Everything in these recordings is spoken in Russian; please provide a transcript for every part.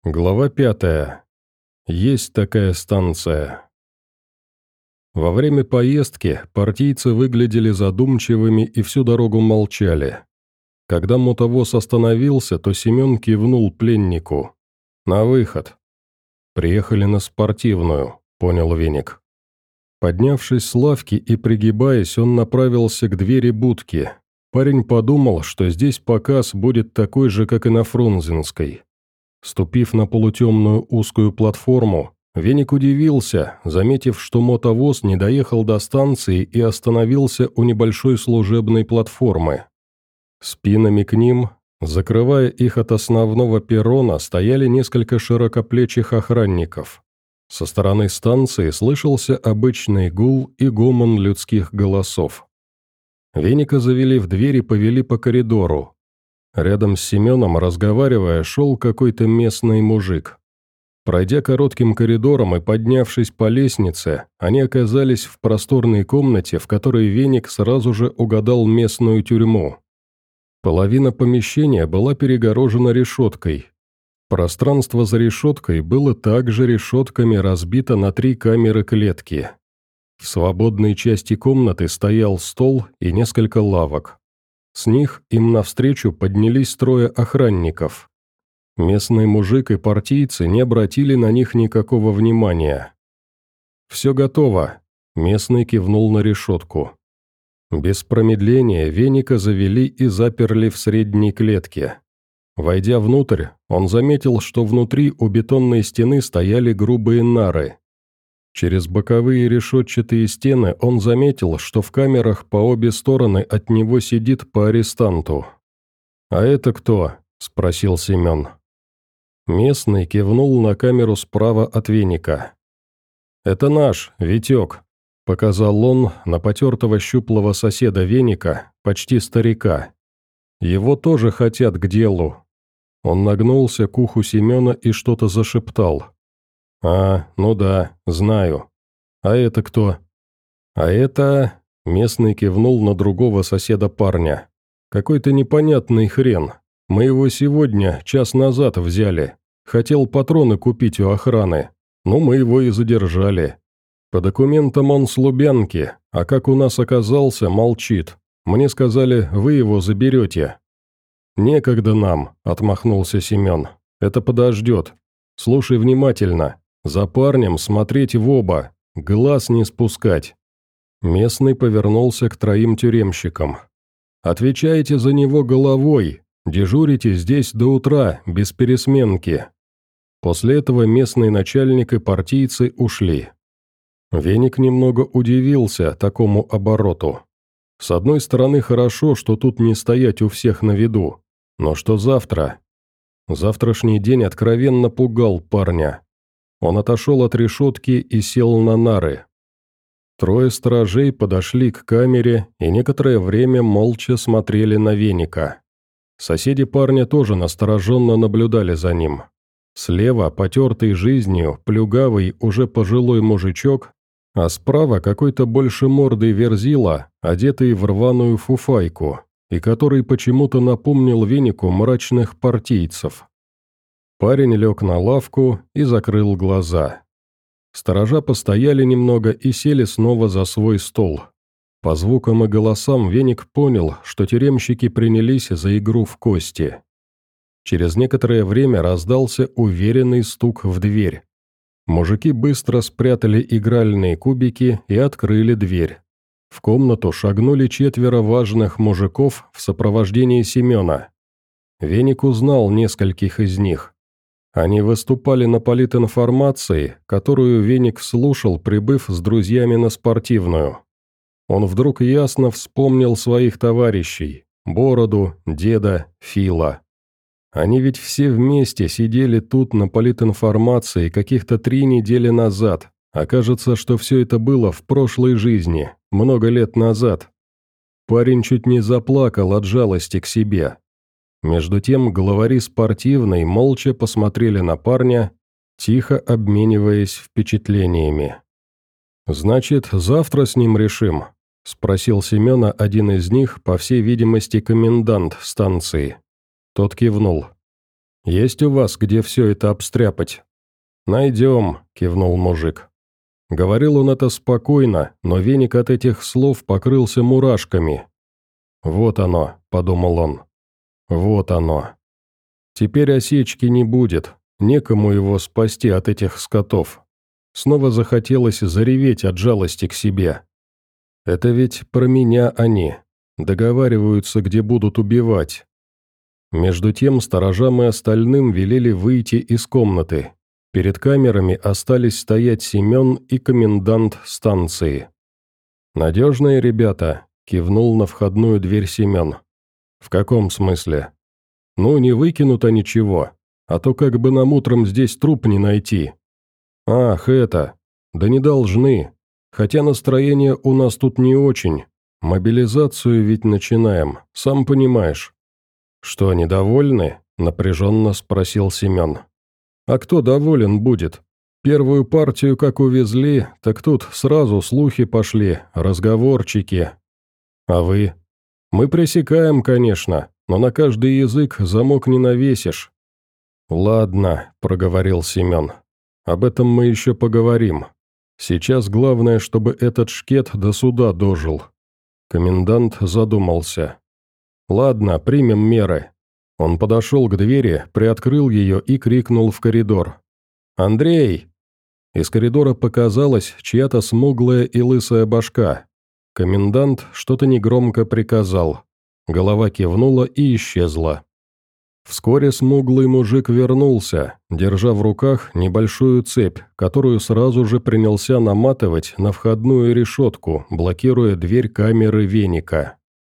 Глава 5. Есть такая станция. Во время поездки партийцы выглядели задумчивыми и всю дорогу молчали. Когда мотовоз остановился, то Семен кивнул пленнику. «На выход». «Приехали на спортивную», — понял Веник. Поднявшись с лавки и пригибаясь, он направился к двери будки. Парень подумал, что здесь показ будет такой же, как и на Фрунзенской. Ступив на полутемную узкую платформу, Веник удивился, заметив, что мотовоз не доехал до станции и остановился у небольшой служебной платформы. Спинами к ним, закрывая их от основного перрона, стояли несколько широкоплечих охранников. Со стороны станции слышался обычный гул и гомон людских голосов. Веника завели в дверь и повели по коридору. Рядом с Семеном, разговаривая, шел какой-то местный мужик. Пройдя коротким коридором и поднявшись по лестнице, они оказались в просторной комнате, в которой Веник сразу же угадал местную тюрьму. Половина помещения была перегорожена решеткой. Пространство за решеткой было также решетками разбито на 3 камеры-клетки. В свободной части комнаты стоял стол и несколько лавок. С них им навстречу поднялись 3 охранников. Местный мужик и партийцы не обратили на них никакого внимания. «Все готово», – местный кивнул на решетку. Без промедления Веника завели и заперли в средней клетке. Войдя внутрь, он заметил, что внутри у бетонной стены стояли грубые нары. Через боковые решетчатые стены он заметил, что в камерах по обе стороны от него сидит по арестанту. «А это кто?» – спросил Семен. Местный кивнул на камеру справа от Веника. «Это наш, Витек», – показал он на потертого щуплого соседа Веника, почти старика. «Его тоже хотят к делу». Он нагнулся к уху Семена и что-то зашептал. «А, ну да, знаю. А это кто?» «А это...» – местный кивнул на другого соседа парня. «Какой-то непонятный хрен. Мы его сегодня, час назад, взяли. Хотел патроны купить у охраны. Ну, мы его и задержали. По документам он с Лубянки, а как у нас оказался, молчит. Мне сказали, вы его заберете». «Некогда нам», – отмахнулся Семен. «Это подождет. Слушай внимательно. За парнем смотреть в оба, глаз не спускать». Местный повернулся к 3 тюремщикам. «Отвечайте за него головой, дежурите здесь до утра, без пересменки». После этого местный начальник и партийцы ушли. Веник немного удивился такому обороту. С одной стороны, хорошо, что тут не стоять у всех на виду, но что завтра? Завтрашний день откровенно пугал парня. Он отошел от решетки и сел на нары. 3 стражей подошли к камере и некоторое время молча смотрели на Веника. Соседи парня тоже настороженно наблюдали за ним. Слева, потертый жизнью, плюгавый, уже пожилой мужичок, а справа какой-то больше мордой верзила, одетый в рваную фуфайку, и который почему-то напомнил Венику мрачных партийцев. Парень лег на лавку и закрыл глаза. Сторожа постояли немного и сели снова за свой стол. По звукам и голосам Веник понял, что тюремщики принялись за игру в кости. Через некоторое время раздался уверенный стук в дверь. Мужики быстро спрятали игральные кубики и открыли дверь. В комнату шагнули 4 важных мужиков в сопровождении Семена. Веник узнал нескольких из них. Они выступали на политинформации, которую Веник слушал, прибыв с друзьями на спортивную. Он вдруг ясно вспомнил своих товарищей – Бороду, Деда, Фила. Они ведь все вместе сидели тут на политинформации каких-то 3 недели назад, а кажется, что все это было в прошлой жизни, много лет назад. Парень чуть не заплакал от жалости к себе. Между тем главари спортивной молча посмотрели на парня, тихо обмениваясь впечатлениями. «Значит, завтра с ним решим?» – спросил Семена один из них, по всей видимости, комендант станции. Тот кивнул. Есть у вас, где все это обстряпать?» «Найдем», — кивнул мужик. Говорил он это спокойно, но веник от этих слов покрылся мурашками. «Вот оно», — подумал он. «Вот оно. Теперь осечки не будет, некому его спасти от этих скотов». Снова захотелось зареветь от жалости к себе. «Это ведь про меня они. Договариваются, где будут убивать». Между тем сторожам и остальным велели выйти из комнаты. Перед камерами остались стоять Семен и комендант станции. «Надежные ребята», — кивнул на входную дверь Семен. «В каком смысле?» «Ну, не выкинут они чего, а то как бы нам утром здесь труп не найти». «Ах, это! Да не должны. Хотя настроение у нас тут не очень. Мобилизацию ведь начинаем, сам понимаешь». «Что, недовольны?» – напряженно спросил Семен. «А кто доволен будет? Первую партию как увезли, так тут сразу слухи пошли, разговорчики. А вы?» «Мы пресекаем, конечно, но на каждый язык замок не навесишь». «Ладно», – проговорил Семен. «Об этом мы еще поговорим. Сейчас главное, чтобы этот шкет до суда дожил». Комендант задумался. «Ладно, примем меры». Он подошел к двери, приоткрыл ее и крикнул в коридор. «Андрей!» Из коридора показалась чья-то смуглая и лысая башка. Комендант что-то негромко приказал. Голова кивнула и исчезла. Вскоре смуглый мужик вернулся, держа в руках небольшую цепь, которую сразу же принялся наматывать на входную решетку, блокируя дверь камеры веника.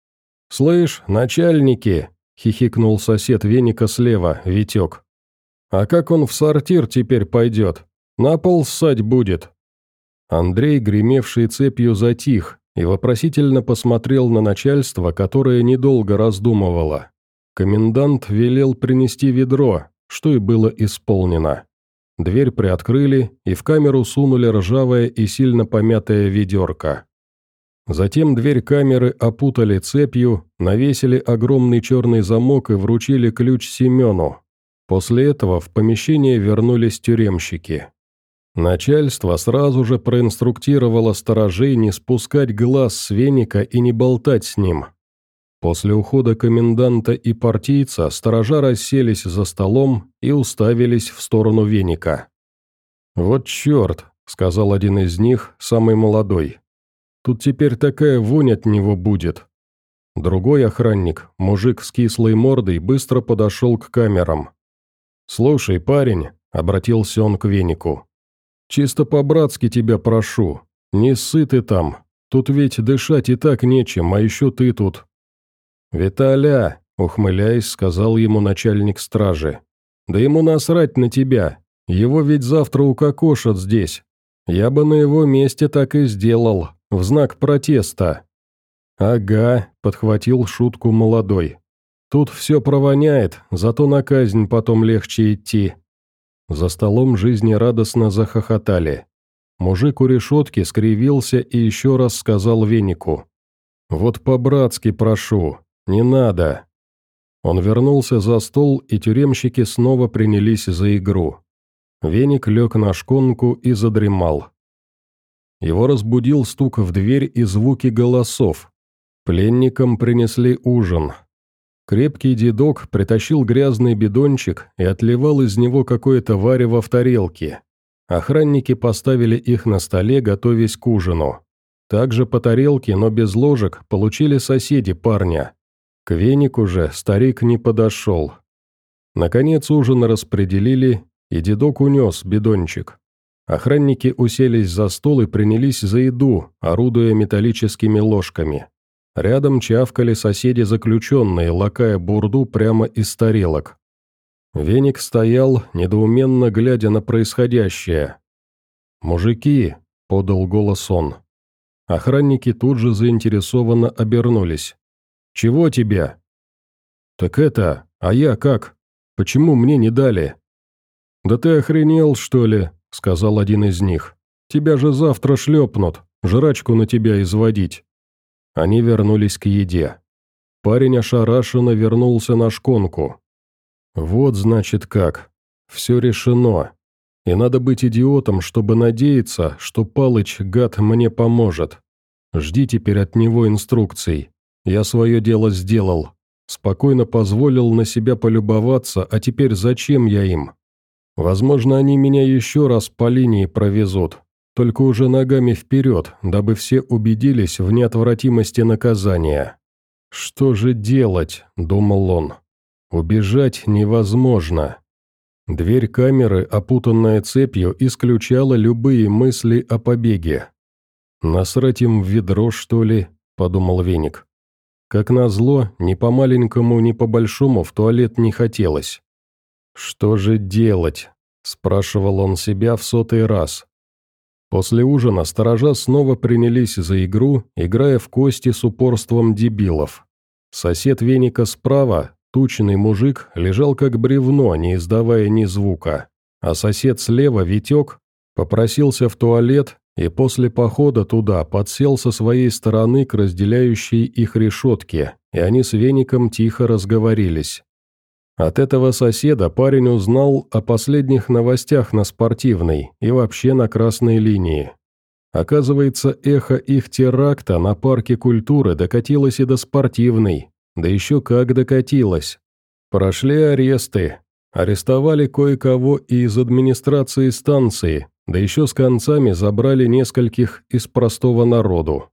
«Слышь, начальники!» – хихикнул сосед веника слева, Витек. «А как он в сортир теперь пойдет? На пол ссать будет?» Андрей, гремевший цепью, затих и вопросительно посмотрел на начальство, которое недолго раздумывало. Комендант велел принести ведро, что и было исполнено. Дверь приоткрыли, и в камеру сунули ржавое и сильно помятое ведерко. Затем дверь камеры опутали цепью, навесили огромный черный замок и вручили ключ Семену. После этого в помещение вернулись тюремщики. Начальство сразу же проинструктировало сторожей не спускать глаз с веника и не болтать с ним. После ухода коменданта и партийца сторожа расселись за столом и уставились в сторону веника. «Вот черт», — сказал один из них, самый молодой. «Тут теперь такая вонь от него будет». Другой охранник, мужик с кислой мордой, быстро подошел к камерам. «Слушай, парень», — обратился он к венику, — «чисто по-братски тебя прошу, не ссы ты там, тут ведь дышать и так нечем, а еще ты тут». «Виталя», — ухмыляясь, сказал ему начальник стражи, — «да ему насрать на тебя, его ведь завтра укокошат здесь. Я бы на его месте так и сделал, в знак протеста». «Ага», — подхватил шутку молодой. «Тут все провоняет, зато на казнь потом легче идти». За столом жизнерадостно захохотали. Мужик у решетки скривился и еще раз сказал венику. «Вот по-братски прошу, не надо». Он вернулся за стол, и тюремщики снова принялись за игру. Веник лег на шконку и задремал. Его разбудил стук в дверь и звуки голосов. Пленникам принесли ужин. Крепкий дедок притащил грязный бидончик и отливал из него какое-то варево в тарелке. Охранники поставили их на столе, готовясь к ужину. Также по тарелке, но без ложек, получили соседи парня. К венику же старик не подошел. Наконец ужин распределили, и дедок унес бидончик. Охранники уселись за стол и принялись за еду, орудуя металлическими ложками. Рядом чавкали соседи-заключенные, лакая бурду прямо из тарелок. Веник стоял, недоуменно глядя на происходящее. «Мужики», — подал голос он. Охранники тут же заинтересованно обернулись. «Чего тебе?» «Так это, а я как? Почему мне не дали?» «Да ты охренел, что ли?» — сказал один из них. «Тебя же завтра шлепнут, жрачку на тебя изводить». Они вернулись к еде. Парень ошарашенно вернулся на шконку. Вот значит как. Все решено. И надо быть идиотом, чтобы надеяться, что Палыч, гад, мне поможет. Жди теперь от него инструкций. Я свое дело сделал. Спокойно позволил на себя полюбоваться, а теперь зачем я им? Возможно, они меня еще раз по линии провезут, только уже ногами вперед, дабы все убедились в неотвратимости наказания. «Что же делать?» – думал он. «Убежать невозможно». Дверь камеры, опутанная цепью, исключала любые мысли о побеге. «Насрать им в ведро, что ли?» – подумал Веник. Как назло, ни по маленькому, ни по большому в туалет не хотелось. «Что же делать?» – спрашивал он себя в 100-й раз. После ужина сторожа снова принялись за игру, играя в кости с упорством дебилов. Сосед Веника справа, тучный мужик, лежал как бревно, не издавая ни звука, а сосед слева, Витек, попросился в туалет и после похода туда подсел со своей стороны к разделяющей их решетке, и они с Веником тихо разговорились. От этого соседа парень узнал о последних новостях на Спортивной и вообще на Красной линии. Оказывается, эхо их теракта на Парке культуры докатилось и до Спортивной, да еще как докатилось. Прошли аресты, арестовали кое-кого и из администрации станции, да еще с концами забрали нескольких из простого народу.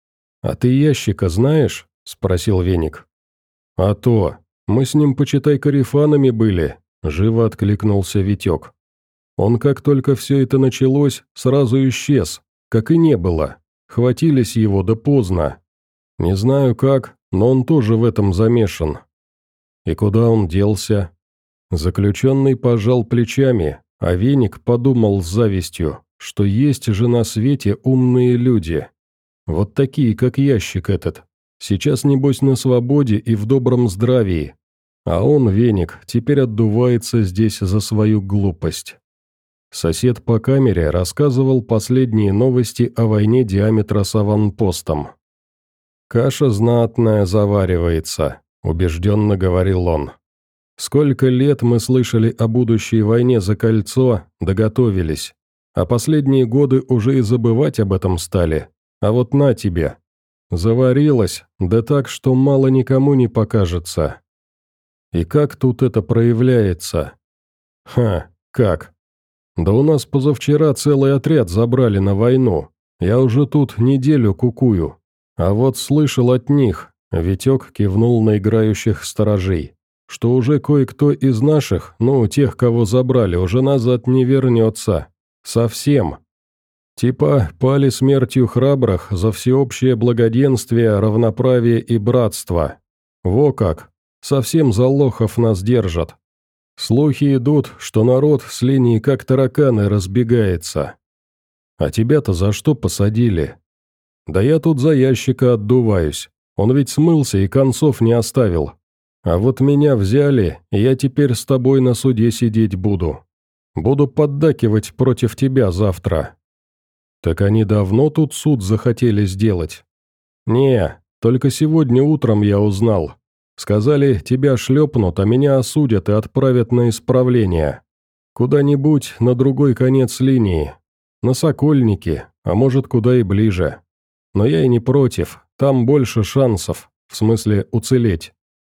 «А ты Ящика знаешь?» – спросил Веник. «А то. Мы с ним, почитай, корефанами были», – живо откликнулся Витек. «Он, как только все это началось, сразу исчез, как и не было. Хватились его, да поздно. Не знаю как, но он тоже в этом замешан». «И куда он делся?» Заключенный пожал плечами, а Веник подумал с завистью, что есть же на свете умные люди. Вот такие, как Ящик этот. Сейчас, небось, на свободе и в добром здравии. А он, Веник, теперь отдувается здесь за свою глупость. Сосед по камере рассказывал последние новости о войне диаметра с аванпостом. «Каша знатная заваривается», – убежденно говорил он. «Сколько лет мы слышали о будущей войне за кольцо, доготовились, а последние годы уже и забывать об этом стали. А вот на тебе. Заварилась, да так, что мало никому не покажется. И как тут это проявляется? Как? Да у нас позавчера целый отряд забрали на войну. Я уже тут неделю кукую. А вот слышал от них, Витек кивнул на играющих сторожей, что уже кое-кто из наших, тех, кого забрали, уже назад не вернется. Совсем. Типа пали смертью храбрых за всеобщее благоденствие, равноправие и братство. Во как! Совсем за лохов нас держат. Слухи идут, что народ с линии как тараканы разбегается. А тебя-то за что посадили? Да я тут за Ящика отдуваюсь. Он ведь смылся и концов не оставил. А вот меня взяли, и я теперь с тобой на суде сидеть буду. Буду поддакивать против тебя завтра». «Так они давно тут суд захотели сделать?» «Не, только сегодня утром я узнал. Сказали, тебя шлепнут, а меня осудят и отправят на исправление. Куда-нибудь на другой конец линии. На Сокольники, а может, куда и ближе. Но я и не против, там больше шансов, в смысле уцелеть».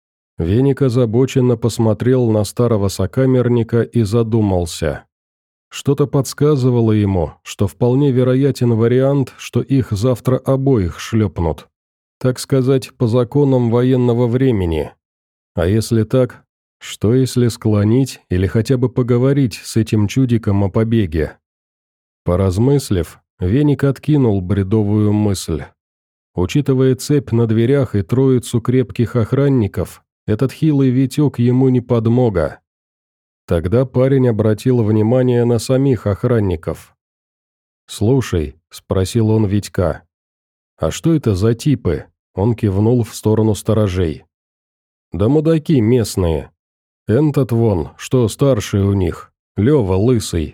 Веник озабоченно посмотрел на старого сокамерника и задумался. Что-то подсказывало ему, что вполне вероятен вариант, что их завтра обоих шлепнут. Так сказать, по законам военного времени. А если так, что если склонить или хотя бы поговорить с этим чудиком о побеге? Поразмыслив, Веник откинул бредовую мысль. Учитывая цепь на дверях и троицу крепких охранников, этот хилый Витек ему не подмога. Тогда парень обратил внимание на самих охранников. «Слушай», — спросил он Витька, — «а что это за типы?» Он кивнул в сторону сторожей. «Да мудаки местные. Этот вон, что старший у них, Лёва лысый.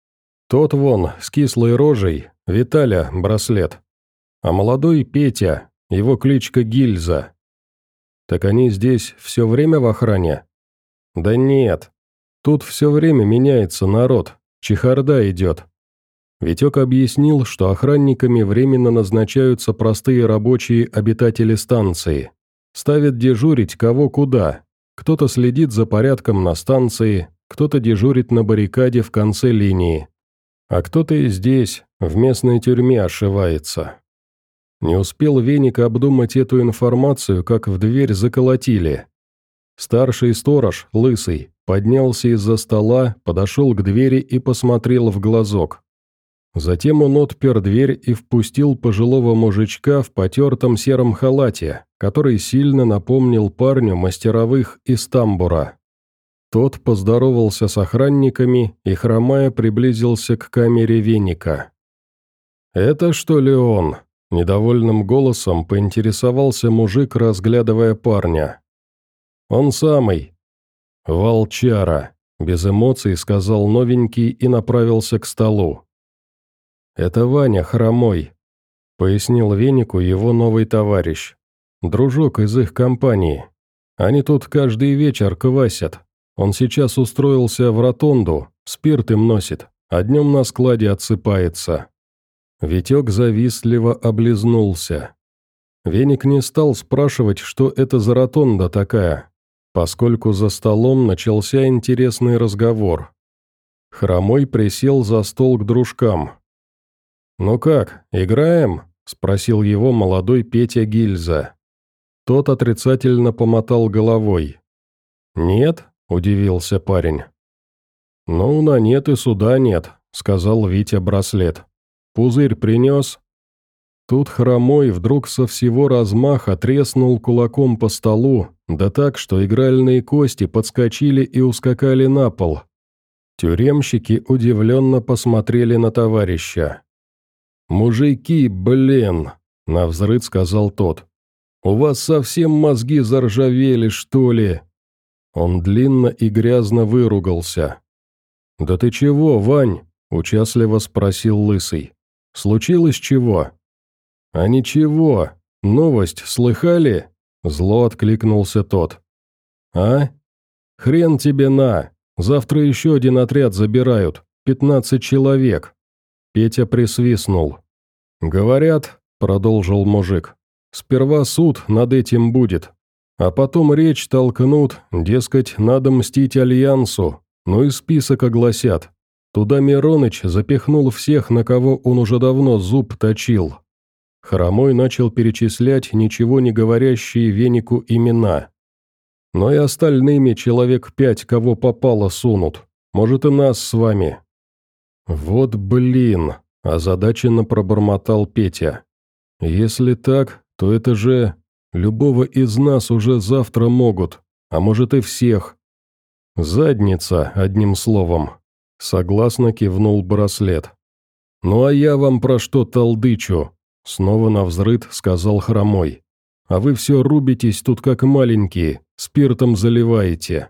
Тот вон, с кислой рожей, Виталя браслет. А молодой Петя, его кличка Гильза. Так они здесь все время в охране?» Да нет. Тут все время меняется народ, чехарда идет. Витек объяснил, что охранниками временно назначаются простые рабочие обитатели станции. Ставят дежурить кого куда. Кто-то следит за порядком на станции, кто-то дежурит на баррикаде в конце линии. А кто-то и здесь, в местной тюрьме, ошивается. Не успел Веник обдумать эту информацию, как в дверь заколотили. Старший сторож, лысый, поднялся из-за стола, подошел к двери и посмотрел в глазок. Затем он отпер дверь и впустил пожилого мужичка в потертом сером халате, который сильно напомнил парню мастеровых из тамбура. Тот поздоровался с охранниками и, хромая, приблизился к камере Веника. «Это что ли он?» – недовольным голосом поинтересовался мужик, разглядывая парня. «Он самый». «Волчара», – без эмоций сказал новенький и направился к столу. «Это Ваня Хромой», – пояснил Венику его новый товарищ. «Дружок из их компании. Они тут каждый вечер квасят. Он сейчас устроился в ротонду, спирт им носит, а днем на складе отсыпается». Витек завистливо облизнулся. Веник не стал спрашивать, что это за ротонда такая, поскольку за столом начался интересный разговор. Хромой присел за стол к дружкам. «Ну как, играем?» – спросил его молодой Петя Гильза. Тот отрицательно помотал головой. «Нет?» – удивился парень. «Ну, на нет и суда нет», – сказал Витя Браслет. «Пузырь принес?» Тут Хромой вдруг со всего размаха треснул кулаком по столу, да так, что игральные кости подскочили и ускакали на пол. Тюремщики удивленно посмотрели на товарища. «Мужики, блин!» – навзрыд сказал тот. «У вас совсем мозги заржавели, что ли?» Он длинно и грязно выругался. «Да ты чего, Вань?» – участливо спросил Лысый. «Случилось чего?» «А ничего. Новость слыхали?» – зло откликнулся тот. «А? Хрен тебе на! Завтра еще один отряд забирают, 15 человек». Петя присвистнул. «Говорят, — продолжил мужик, — сперва суд над этим будет, а потом речь толкнут, дескать, надо мстить Альянсу, ну и список огласят. Туда Мироныч запихнул всех, на кого он уже давно зуб точил». Хромой начал перечислять ничего не говорящие Венику имена. «Но и остальными человек 5, кого попало, сунут. Может, и нас с вами». «Вот блин!» – озадаченно пробормотал Петя. «Если так, то это же... любого из нас уже завтра могут, а может и всех». «Задница, одним словом», – согласно кивнул Браслет. «Ну а я вам про что толдычу?» – снова навзрыд сказал Хромой. «А вы все рубитесь тут как маленькие, спиртом заливаете».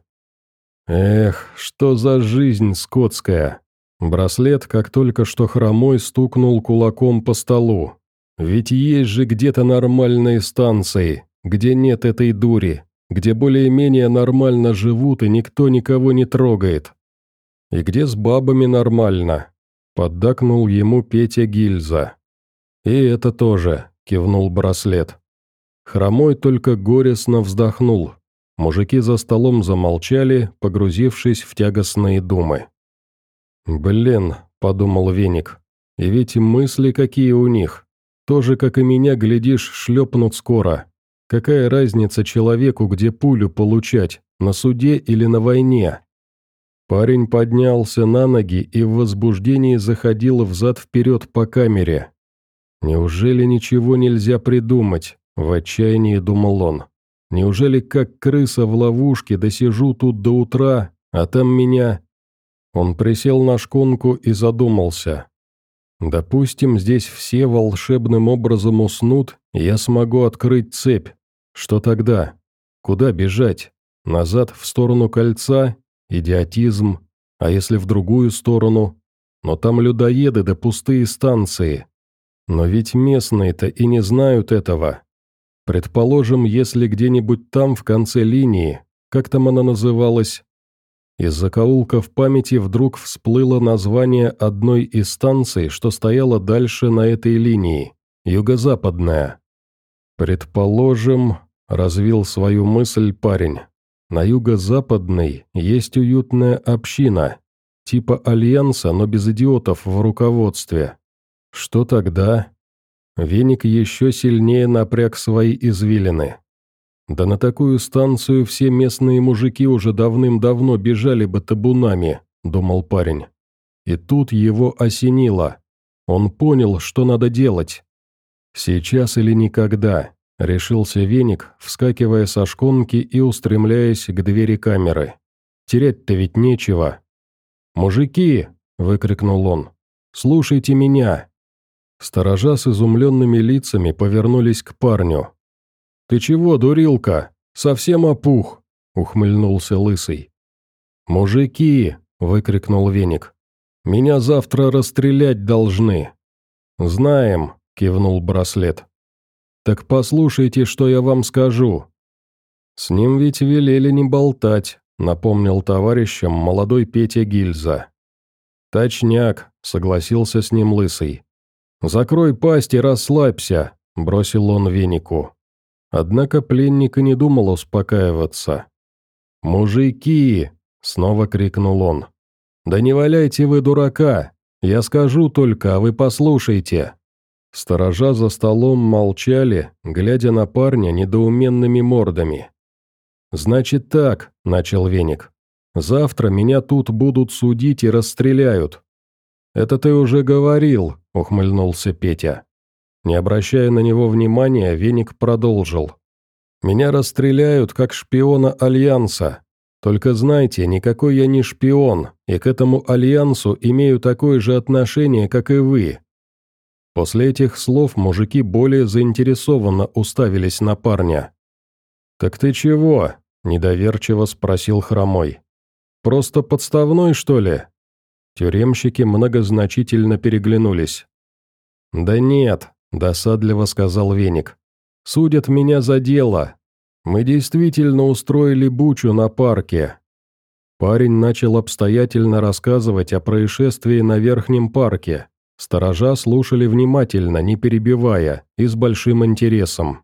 «Эх, что за жизнь скотская!» Браслет, как только что Хромой, стукнул кулаком по столу. «Ведь есть же где-то нормальные станции, где нет этой дури, где более-менее нормально живут и никто никого не трогает. И где с бабами нормально?» – поддакнул ему Петя Гильза. «И это тоже», – кивнул Браслет. Хромой только горестно вздохнул. Мужики за столом замолчали, погрузившись в тягостные думы. «Блин», – подумал Веник, – «и ведь мысли какие у них. Тоже, как и меня, глядишь, шлепнут скоро. Какая разница человеку, где пулю получать, на суде или на войне?» Парень поднялся на ноги и в возбуждении заходил взад-вперед по камере. «Неужели ничего нельзя придумать?» – в отчаянии думал он. «Неужели как крыса в ловушке досижу тут до утра, а там меня...» Он присел на шконку и задумался. «Допустим, здесь все волшебным образом уснут, и я смогу открыть цепь. Что тогда? Куда бежать? Назад в сторону кольца? Идиотизм. А если в другую сторону? Но там людоеды да пустые станции. Но ведь местные-то и не знают этого. Предположим, если где-нибудь там в конце линии, как там она называлась, Из закоулков памяти вдруг всплыло название одной из станций, что стояла дальше на этой линии, юго-западная. «Предположим», — развил свою мысль парень, — «на юго-западной есть уютная община, типа альянса, но без идиотов в руководстве. Что тогда?» Веник еще сильнее напряг свои извилины. «Да на такую станцию все местные мужики уже давным-давно бежали бы табунами», — думал парень. И тут его осенило. Он понял, что надо делать. «Сейчас или никогда», — решился Веник, вскакивая со шконки и устремляясь к двери камеры. «Терять-то ведь нечего». «Мужики!» — выкрикнул он. «Слушайте меня!» Сторожа с изумленными лицами повернулись к парню. «Ты чего, дурилка? Совсем опух!» — ухмыльнулся Лысый. «Мужики!» — выкрикнул Веник. «Меня завтра расстрелять должны». «Знаем!» — кивнул Браслет. «Так послушайте, что я вам скажу». «С ним ведь велели не болтать», — напомнил товарищам молодой Петя Гильза. «Точняк», — согласился с ним Лысый. «Закрой пасть и расслабься», — бросил он Венику. Однако пленник и не думал успокаиваться. «Мужики!» — снова крикнул он. «Да не валяйте вы дурака! Я скажу только, а вы послушайте!» Сторожа за столом молчали, глядя на парня недоуменными мордами. «Значит так», — начал Веник. «Завтра меня тут будут судить и расстреляют». «Это ты уже говорил», — ухмыльнулся Петя. Не обращая на него внимания, Веник продолжил. «Меня расстреляют, как шпиона Альянса. Только знайте, никакой я не шпион, и к этому Альянсу имею такое же отношение, как и вы». После этих слов мужики более заинтересованно уставились на парня. «Так ты чего?» – недоверчиво спросил Хромой. «Просто подставной, что ли?» Тюремщики многозначительно переглянулись. «Да нет», – досадливо сказал Веник. «Судят меня за дело. Мы действительно устроили бучу на парке». Парень начал обстоятельно рассказывать о происшествии на Верхнем парке. Сторожа слушали внимательно, не перебивая, и с большим интересом.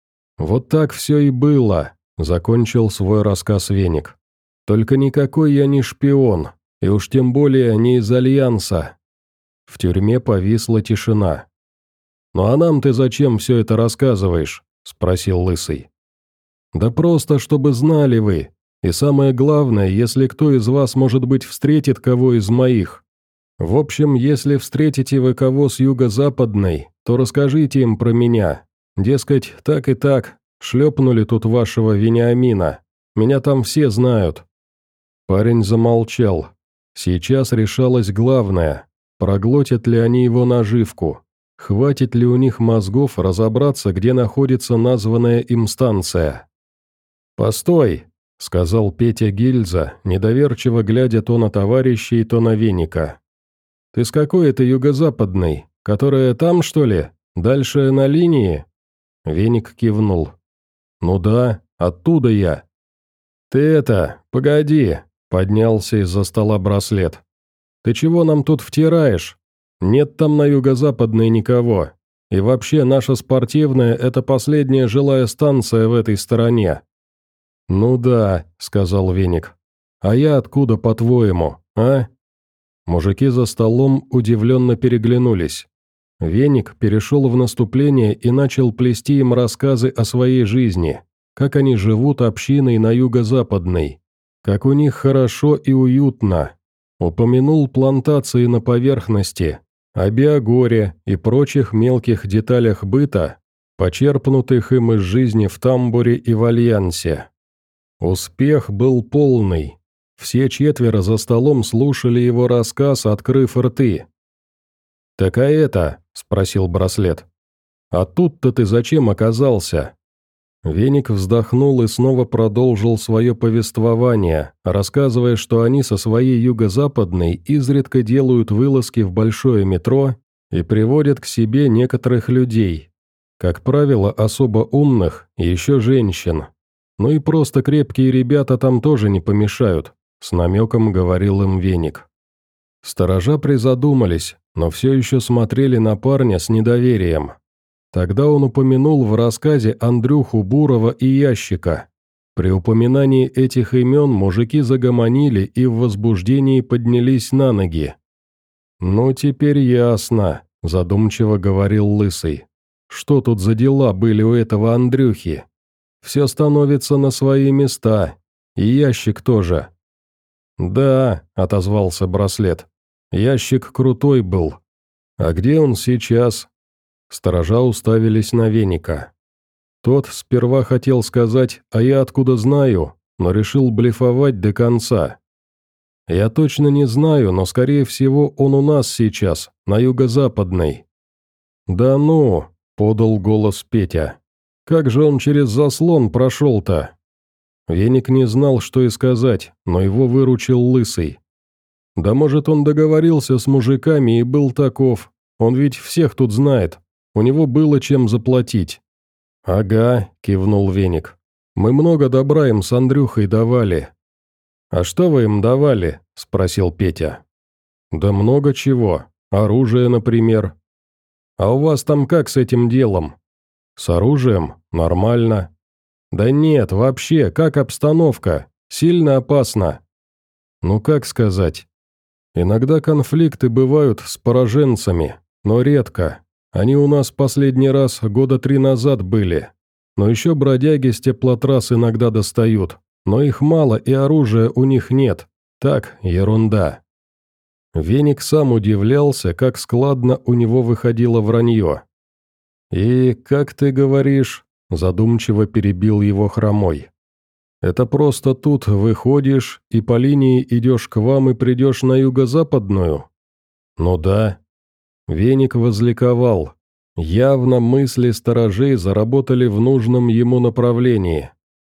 «Вот так все и было», — закончил свой рассказ Веник. «Только никакой я не шпион, и уж тем более не из Альянса». В тюрьме повисла тишина. «Ну а нам ты зачем все это рассказываешь?» — спросил Лысый. «Да просто, чтобы знали вы. И самое главное, если кто из вас, может быть, встретит кого из моих. В общем, если встретите вы кого с юго-западной, то расскажите им про меня. Дескать, так и так, шлепнули тут вашего Вениамина. Меня там все знают». Парень замолчал. Сейчас решалось главное, проглотят ли они его наживку. Хватит ли у них мозгов разобраться, где находится названная им станция? «Постой», — сказал Петя Гильза, недоверчиво глядя то на товарищей, то на Веника. «Ты с какой это юго-западной? Которая там, что ли? Дальше на линии?» Веник кивнул. «Ну да, оттуда я». «Ты это, погоди», — поднялся из-за стола Браслет. «Ты чего нам тут втираешь? Нет там на юго-западной никого. И вообще наша спортивная – это последняя жилая станция в этой стороне». «Ну да», – сказал Веник. «А я откуда, по-твоему, а?» Мужики за столом удивленно переглянулись. Веник перешел в наступление и начал плести им рассказы о своей жизни, как они живут общиной на юго-западной, как у них хорошо и уютно. Упомянул плантации на поверхности, о Биогоре и прочих мелких деталях быта, почерпнутых им из жизни в Тамбуре и в Альянсе. Успех был полный. Все четверо за столом слушали его рассказ, открыв рты. «Так а это?» – спросил Браслет. «А тут-то ты зачем оказался?» Веник вздохнул и снова продолжил свое повествование, рассказывая, что они со своей юго-западной изредка делают вылазки в большое метро и приводят к себе некоторых людей, как правило, особо умных и еще женщин. Ну и просто крепкие ребята там тоже не помешают, — с намеком говорил им Веник. Сторожа призадумались, но все еще смотрели на парня с недоверием. Тогда он упомянул в рассказе Андрюху Бурова и Ящика. При упоминании этих имен мужики загомонили и в возбуждении поднялись на ноги. «Ну, теперь ясно», — задумчиво говорил Лысый. «Что тут за дела были у этого Андрюхи? Все становится на свои места, и Ящик тоже». «Да», — отозвался Браслет, — «Ящик крутой был. А где он сейчас?» Сторожа уставились на Веника. Тот сперва хотел сказать «а я откуда знаю», но решил блефовать до конца. «Я точно не знаю, но, скорее всего, он у нас сейчас, на юго-западной». «Да ну», — подал голос Петя, — «как же он через заслон прошел-то?» Веник не знал, что и сказать, но его выручил Лысый. «Да может, он договорился с мужиками и был таков, он ведь всех тут знает, у него было чем заплатить». «Ага», — кивнул Веник, — «мы много добра им с Андрюхой давали». «А что вы им давали?» — спросил Петя. «Да много чего. Оружие, например». «А у вас там как с этим делом?» «С оружием? Нормально». «Да нет, вообще, как обстановка? Сильно опасно?» «Ну как сказать? Иногда конфликты бывают с пораженцами, но редко. Они у нас последний раз 3 года назад были. Но еще бродяги с теплотрасс иногда достают. Но их мало и оружия у них нет. Так, ерунда». Веник сам удивлялся, как складно у него выходило вранье. «И, как ты говоришь», — задумчиво перебил его Хромой, — «это просто тут выходишь и по линии идешь к вам и придешь на юго-западную?» «Ну да». Веник возликовал. Явно мысли сторожей заработали в нужном ему направлении.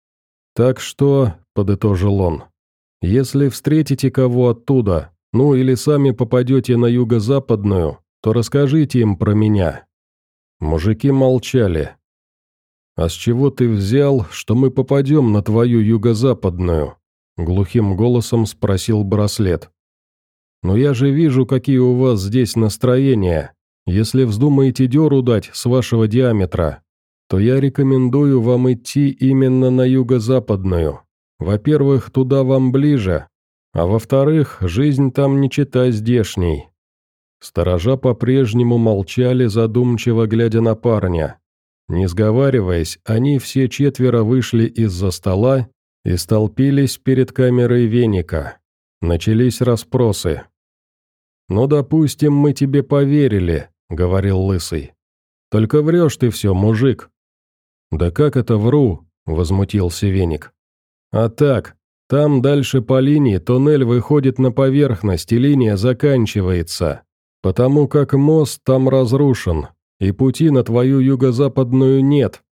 «Так что», — подытожил он, — «если встретите кого оттуда, ну или сами попадете на юго-западную, то расскажите им про меня». Мужики молчали. «А с чего ты взял, что мы попадем на твою юго-западную?» — глухим голосом спросил Браслет. «Но я же вижу, какие у вас здесь настроения. Если вздумаете дёру дать с вашего диаметра, то я рекомендую вам идти именно на юго-западную. Во-первых, туда вам ближе, а во-вторых, жизнь там не чета здешней». Сторожа по-прежнему молчали, задумчиво глядя на парня. Не сговариваясь, они все четверо вышли из-за стола и столпились перед камерой Веника. Начались расспросы. «Ну, допустим, мы тебе поверили», — говорил Лысый. «Только врешь ты все, мужик». «Да как это вру?» — возмутился Веник. «А так, там дальше по линии туннель выходит на поверхность, и линия заканчивается, потому как мост там разрушен, и пути на твою юго-западную нет».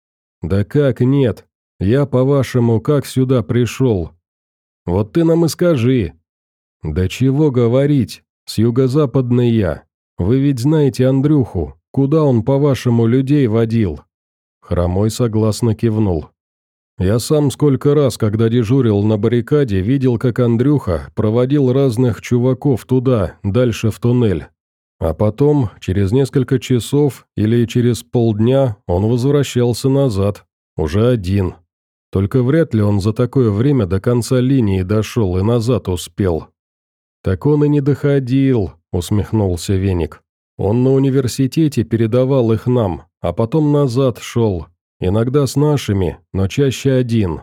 «Да как нет? Я, по-вашему, как сюда пришел?» «Вот ты нам и скажи». «Да чего говорить, с юго-западной я. Вы ведь знаете Андрюху, куда он, по-вашему, людей водил?» Хромой согласно кивнул. «Я сам сколько раз, когда дежурил на баррикаде, видел, как Андрюха проводил разных чуваков туда, дальше в туннель. А потом, через несколько часов или через полдня, он возвращался назад, уже один. Только вряд ли он за такое время до конца линии дошел и назад успел». «Так он и не доходил», — усмехнулся Веник. «Он на университете передавал их нам, а потом назад шел. Иногда с нашими, но чаще один».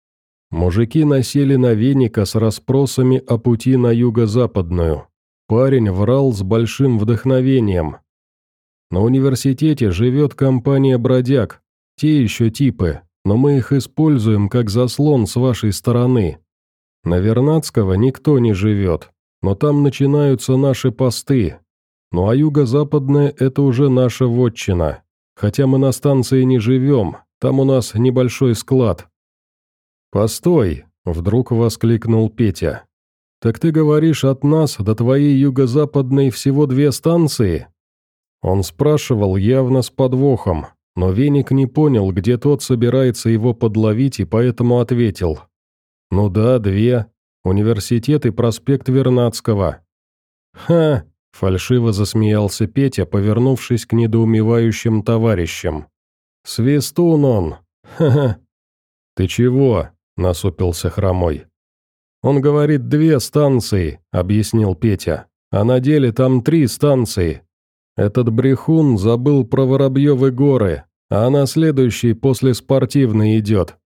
Мужики насели на Веника с расспросами о пути на юго-западную. Парень врал с большим вдохновением. «На университете живет компания бродяг, те еще типы, но мы их используем как заслон с вашей стороны. На Вернадского никто не живет, но там начинаются наши посты. Ну а юго-западная – это уже наша вотчина. Хотя мы на станции не живем, там у нас небольшой склад». «Постой!» – вдруг воскликнул Петя. «Так ты говоришь, от нас до твоей юго-западной всего 2 станции?» Он спрашивал явно с подвохом, но Веник не понял, где тот собирается его подловить, и поэтому ответил. «Ну да, 2. университет и проспект Вернадского». «Ха!» – фальшиво засмеялся Петя, повернувшись к недоумевающим товарищам. «Свистун он! Ха-ха!» «Ты чего?» – насупился Хромой. «Он говорит 2 станции», – объяснил Петя, – «а на деле там 3 станции. Этот брехун забыл про Воробьевы горы, а на следующей после спортивной идет».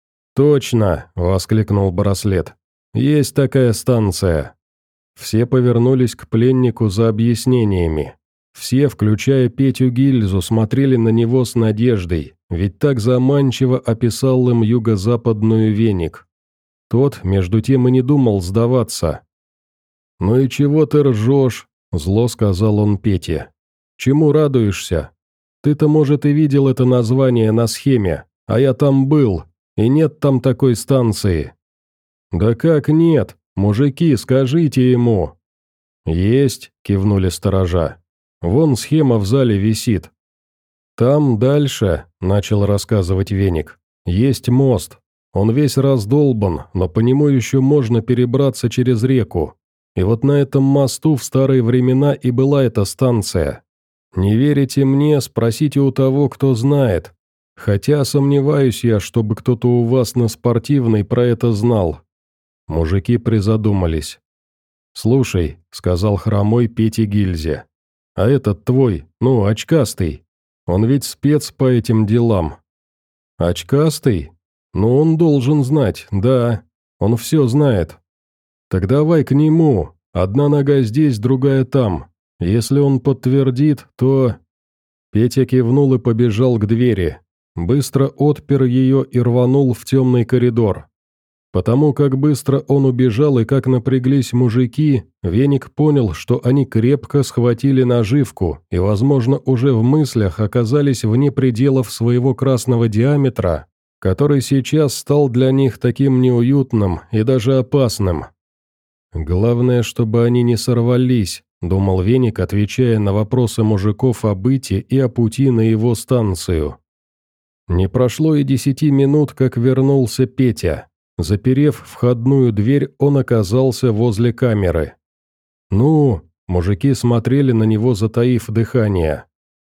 «Точно!» – воскликнул Браслет. «Есть такая станция». Все повернулись к пленнику за объяснениями. Все, включая Петю Гильзу, смотрели на него с надеждой, ведь так заманчиво описал им юго-западную Веник. Тот, между тем, и не думал сдаваться. «Ну и чего ты ржешь?» – зло сказал он Пете. «Чему радуешься? Ты-то, может, и видел это название на схеме, а я там был, и нет там такой станции». «Да как нет? Мужики, скажите ему». «Есть», – кивнули сторожа. «Вон схема в зале висит». «Там дальше», – начал рассказывать Веник, – «есть мост. Он весь раздолбан, но по нему еще можно перебраться через реку. И вот на этом мосту в старые времена и была эта станция. Не верите мне, спросите у того, кто знает. Хотя сомневаюсь я, чтобы кто-то у вас на спортивной про это знал». Мужики призадумались. «Слушай», — сказал Хромой Пете Гильзе, — «а этот твой, ну, очкастый, он ведь спец по этим делам». «Очкастый? Ну, он должен знать, да, он все знает». «Так давай к нему, одна нога здесь, другая там. Если он подтвердит, то...» Петя кивнул и побежал к двери. Быстро отпер ее и рванул в темный коридор. Потому как быстро он убежал и как напряглись мужики, Веник понял, что они крепко схватили наживку и, возможно, уже в мыслях оказались вне пределов своего красного диаметра, который сейчас стал для них таким неуютным и даже опасным. «Главное, чтобы они не сорвались», — думал Веник, отвечая на вопросы мужиков о быте и о пути на его станцию. Не прошло и 10 минут, как вернулся Петя. Заперев входную дверь, он оказался возле камеры. «Ну?» – мужики смотрели на него, затаив дыхание.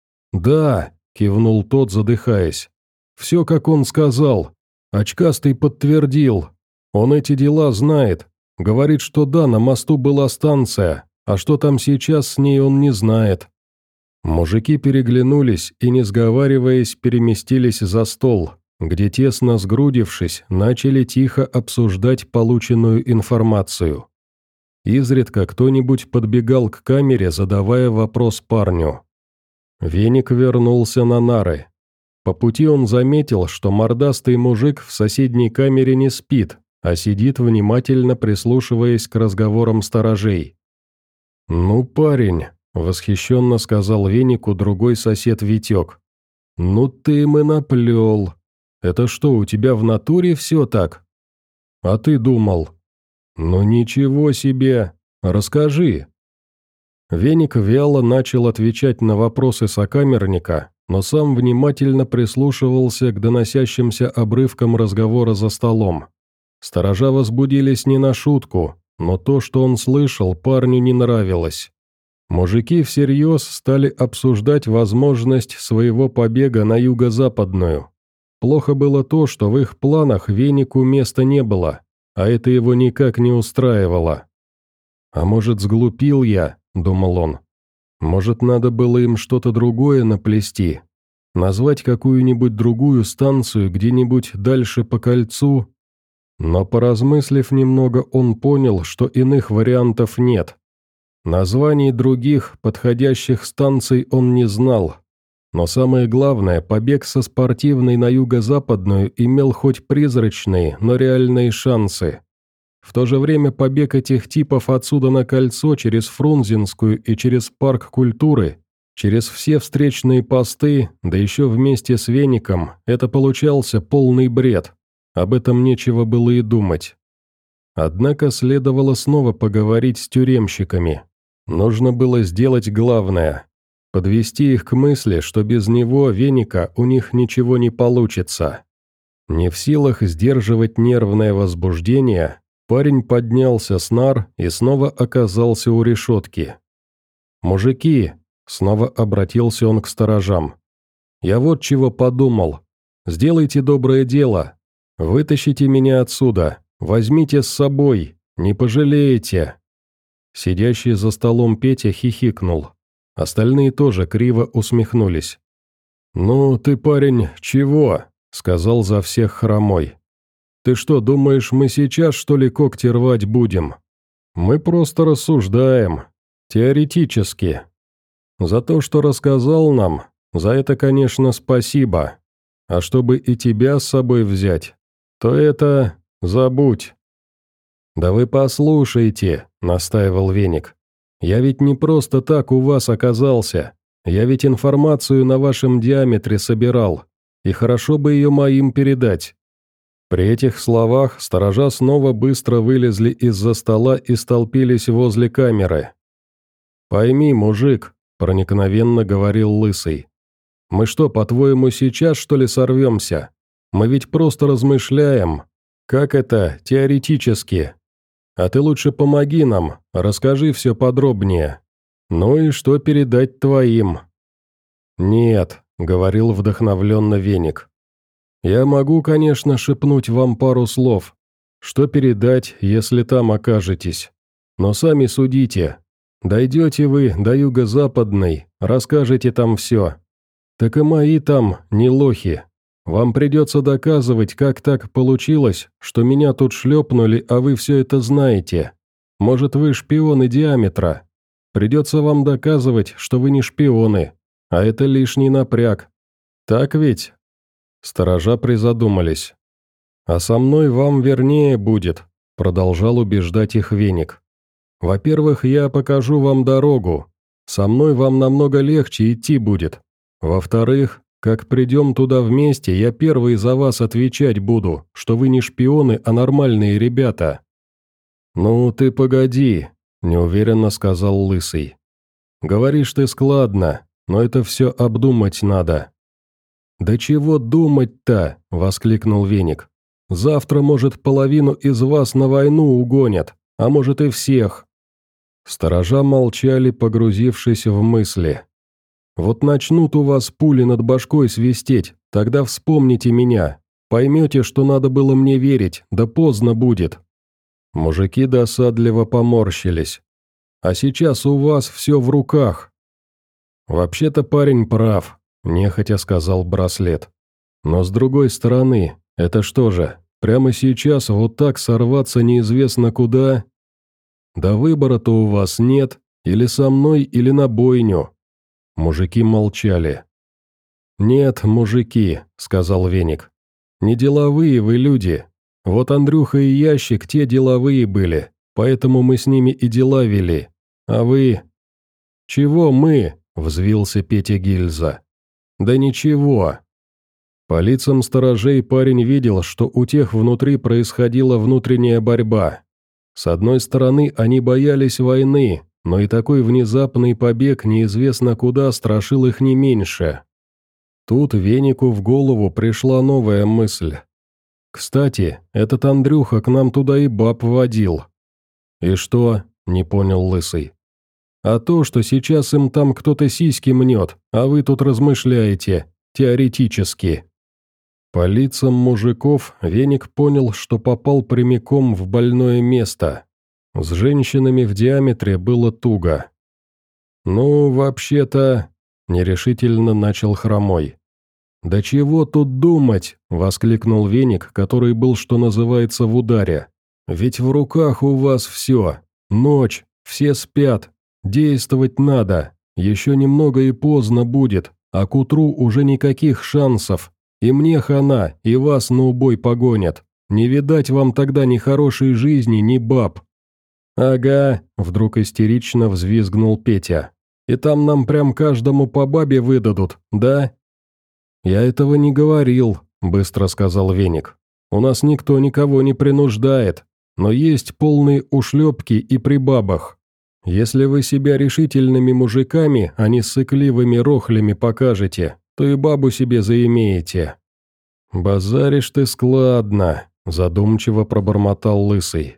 «Да», – кивнул тот, задыхаясь. «Все, как он сказал. Очкастый подтвердил. Он эти дела знает. Говорит, что да, на мосту была станция, а что там сейчас с ней он не знает». Мужики переглянулись и, не сговариваясь, переместились за стол, где, тесно сгрудившись, начали тихо обсуждать полученную информацию. Изредка кто-нибудь подбегал к камере, задавая вопрос парню. Веник вернулся на нары. По пути он заметил, что мордастый мужик в соседней камере не спит, а сидит, внимательно прислушиваясь к разговорам сторожей. «Ну, парень», — восхищенно сказал Венику другой сосед Витек, — «ну ты им и наплел. Это что, у тебя в натуре все так?» «А ты думал?» «Ну ничего себе! Расскажи!» Веник вяло начал отвечать на вопросы сокамерника, но сам внимательно прислушивался к доносящимся обрывкам разговора за столом. Сторожа возбудились не на шутку, но то, что он слышал, парню не нравилось. Мужики всерьез стали обсуждать возможность своего побега на юго-западную. Плохо было то, что в их планах Венику места не было, а это его никак не устраивало. «А может, сглупил я?» – думал он. «Может, надо было им что-то другое наплести? Назвать какую-нибудь другую станцию где-нибудь дальше по кольцу?» Но, поразмыслив немного, он понял, что иных вариантов нет. Названий других, подходящих станций он не знал. Но самое главное, побег со спортивной на юго-западную имел хоть призрачные, но реальные шансы. В то же время побег этих типов отсюда на кольцо через Фрунзенскую и через парк культуры, через все встречные посты, да еще вместе с Веником, это получался полный бред. Об этом нечего было и думать. Однако следовало снова поговорить с тюремщиками. Нужно было сделать главное. Подвести их к мысли, что без него, Веника, у них ничего не получится. Не в силах сдерживать нервное возбуждение, Парень поднялся с нар и снова оказался у решетки. «Мужики!» — снова обратился он к сторожам. «Я вот чего подумал. Сделайте доброе дело. Вытащите меня отсюда. Возьмите с собой. Не пожалеете». Сидящий за столом Петя хихикнул. Остальные тоже криво усмехнулись. «Ну, ты, парень, чего?» — сказал за всех Хромой. «Ты что, думаешь, мы сейчас, что ли, когти рвать будем? Мы просто рассуждаем. Теоретически. За то, что рассказал нам, за это, конечно, спасибо. А чтобы и тебя с собой взять, то это забудь». «Да вы послушайте», — настаивал Веник. «Я ведь не просто так у вас оказался. Я ведь информацию на вашем диаметре собирал, и хорошо бы ее моим передать». При этих словах сторожа снова быстро вылезли из-за стола и столпились возле камеры. «Пойми, мужик», — проникновенно говорил Лысый, — «мы что, по-твоему, сейчас, что ли, сорвемся? Мы ведь просто размышляем. Как это, теоретически? А ты лучше помоги нам, расскажи все подробнее. Ну и что передать твоим?» «Нет», — говорил вдохновленно Веник. «Я могу, конечно, шепнуть вам пару слов. Что передать, если там окажетесь? Но сами судите. Дойдете вы до юго-западной, расскажете там все. Так и мои там не лохи. Вам придется доказывать, как так получилось, что меня тут шлепнули, а вы все это знаете. Может, вы шпионы диаметра? Придется вам доказывать, что вы не шпионы, а это лишний напряг. Так ведь?» Сторожа призадумались. «А со мной вам вернее будет», — продолжал убеждать их Веник. «Во-первых, я покажу вам дорогу. Со мной вам намного легче идти будет. Во-вторых, как придем туда вместе, я первый за вас отвечать буду, что вы не шпионы, а нормальные ребята». «Ну ты погоди», — неуверенно сказал Лысый. «Говоришь ты складно, но это все обдумать надо». «Да чего думать-то?» — воскликнул Веник. «Завтра, может, половину из вас на войну угонят, а может и всех». Сторожа молчали, погрузившись в мысли. «Вот начнут у вас пули над башкой свистеть, тогда вспомните меня. Поймете, что надо было мне верить, да поздно будет». Мужики досадливо поморщились. «А сейчас у вас все в руках». «Вообще-то парень прав», — нехотя сказал Браслет. «Но с другой стороны, это что же, прямо сейчас вот так сорваться неизвестно куда? Да выбора-то у вас нет, или со мной, или на бойню». Мужики молчали. «Нет, мужики», — сказал Веник. «Не деловые вы люди. Вот Андрюха и Ящик те деловые были, поэтому мы с ними и дела вели. А вы...» «Чего мы?» — взвился Петя Гильза. «Да ничего». По лицам сторожей парень видел, что у тех внутри происходила внутренняя борьба. С одной стороны, они боялись войны, но и такой внезапный побег неизвестно куда страшил их не меньше. Тут Венику в голову пришла новая мысль. «Кстати, этот Андрюха к нам туда и баб водил». «И что?» — не понял Лысый. «А то, что сейчас им там кто-то сиськи мнет, а вы тут размышляете, теоретически». По лицам мужиков Веник понял, что попал прямиком в больное место. С женщинами в диаметре было туго. «Ну, вообще-то...» — нерешительно начал Хромой. «Да чего тут думать?» — воскликнул Веник, который был, что называется, в ударе. «Ведь в руках у вас все. Ночь, все спят. Действовать надо. Еще немного и поздно будет, а к утру уже никаких шансов. И мне хана, и вас на убой погонят. Не видать вам тогда ни хорошей жизни, ни баб». «Ага», — вдруг истерично взвизгнул Петя. «И там нам прям каждому по бабе выдадут, да?» «Я этого не говорил», — быстро сказал Веник. «У нас никто никого не принуждает, но есть полные ушлепки и при бабах. Если вы себя решительными мужиками, а не сыкливыми рохлями покажете, то и бабу себе заимеете». «Базаришь ты складно», — задумчиво пробормотал Лысый.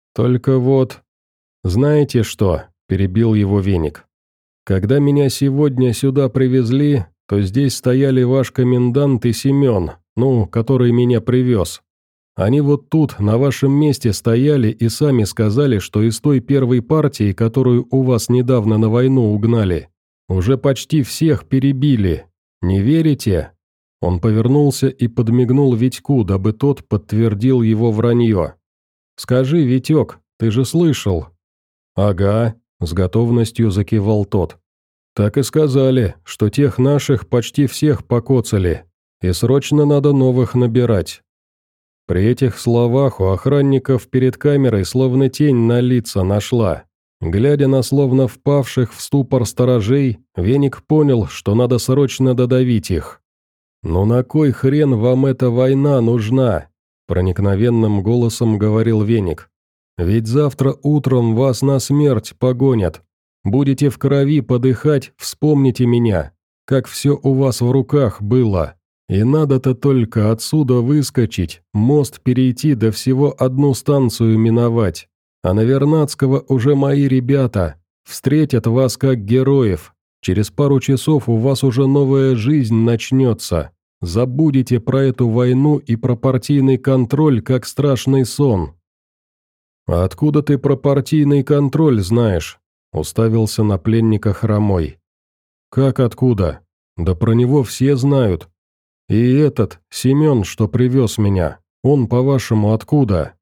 Только вот... Знаете что?» – перебил его Веник. «Когда меня сегодня сюда привезли, то здесь стояли ваш комендант и Семен, который меня привез. Они вот тут, на вашем месте стояли и сами сказали, что из той первой партии, которую у вас недавно на войну угнали, уже почти всех перебили. Не верите?» Он повернулся и подмигнул Витьку, дабы тот подтвердил его вранье. «Скажи, Витек, ты же слышал?» «Ага», – с готовностью закивал тот. «Так и сказали, что тех наших почти всех покоцали, и срочно надо новых набирать». При этих словах у охранников перед камерой словно тень на лица нашла. Глядя на словно впавших в ступор сторожей, Веник понял, что надо срочно додавить их. «Ну на кой хрен вам эта война нужна?» – проникновенным голосом говорил Веник. «Ведь завтра утром вас на смерть погонят. Будете в крови подыхать, вспомните меня, как все у вас в руках было. И надо-то только отсюда выскочить, мост перейти, да всего одну станцию миновать. А на Вернадского уже мои ребята встретят вас как героев. Через пару часов у вас уже новая жизнь начнется. Забудете про эту войну и про партийный контроль, как страшный сон». «А откуда ты про партийный контроль знаешь?» – уставился на пленника Хромой. «Как откуда? Да про него все знают. И этот, Семен, что привез меня, он, по-вашему, откуда?»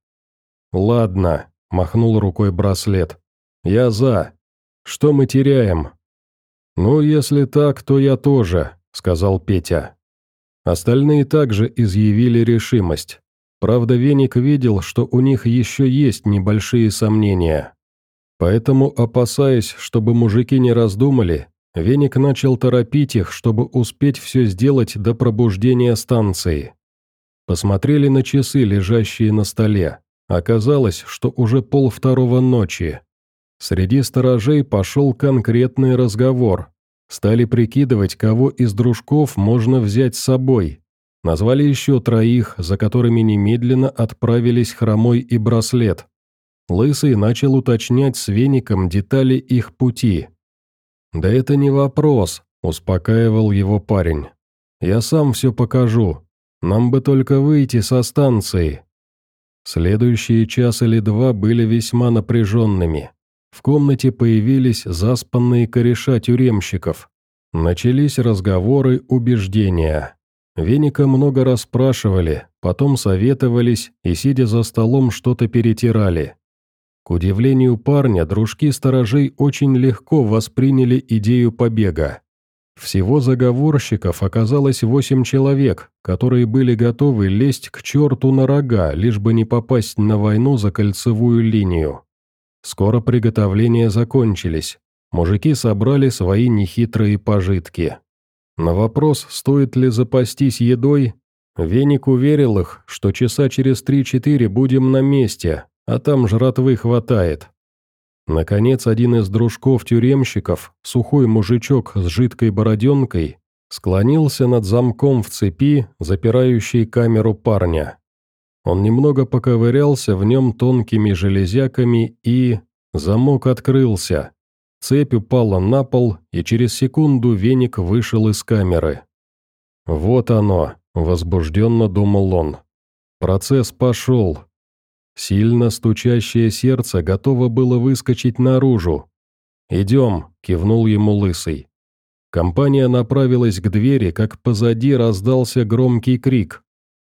«Ладно», – махнул рукой Браслет. «Я за. Что мы теряем?» «Ну, если так, то я тоже», – сказал Петя. Остальные также изъявили решимость. Правда, Веник видел, что у них еще есть небольшие сомнения. Поэтому, опасаясь, чтобы мужики не раздумали, Веник начал торопить их, чтобы успеть все сделать до пробуждения станции. Посмотрели на часы, лежащие на столе. Оказалось, что уже 1:30 ночи. Среди сторожей пошел конкретный разговор. Стали прикидывать, кого из дружков можно взять с собой. Назвали еще 3, за которыми немедленно отправились Хромой и Браслет. Лысый начал уточнять с Веником детали их пути. «Да это не вопрос», – успокаивал его парень. «Я сам все покажу. Нам бы только выйти со станции». Следующие час или два были весьма напряженными. В комнате появились заспанные кореша тюремщиков. Начались разговоры, убеждения. Веника много расспрашивали, потом советовались и, сидя за столом, что-то перетирали. К удивлению парня, дружки сторожей очень легко восприняли идею побега. Всего заговорщиков оказалось 8 человек, которые были готовы лезть к черту на рога, лишь бы не попасть на войну за кольцевую линию. Скоро приготовления закончились. Мужики собрали свои нехитрые пожитки. На вопрос, стоит ли запастись едой, Веник уверил их, что часа через 3-4 будем на месте, а там жратвы хватает. Наконец, один из дружков-тюремщиков, сухой мужичок с жидкой бороденкой, склонился над замком в цепи, запирающей камеру парня. Он немного поковырялся в нем тонкими железяками и... Замок открылся. Цепь упала на пол, и через секунду Веник вышел из камеры. «Вот оно», – возбужденно думал он. «Процесс пошел». Сильно стучащее сердце готово было выскочить наружу. «Идем», – кивнул ему Лысый. Компания направилась к двери, как позади раздался громкий крик.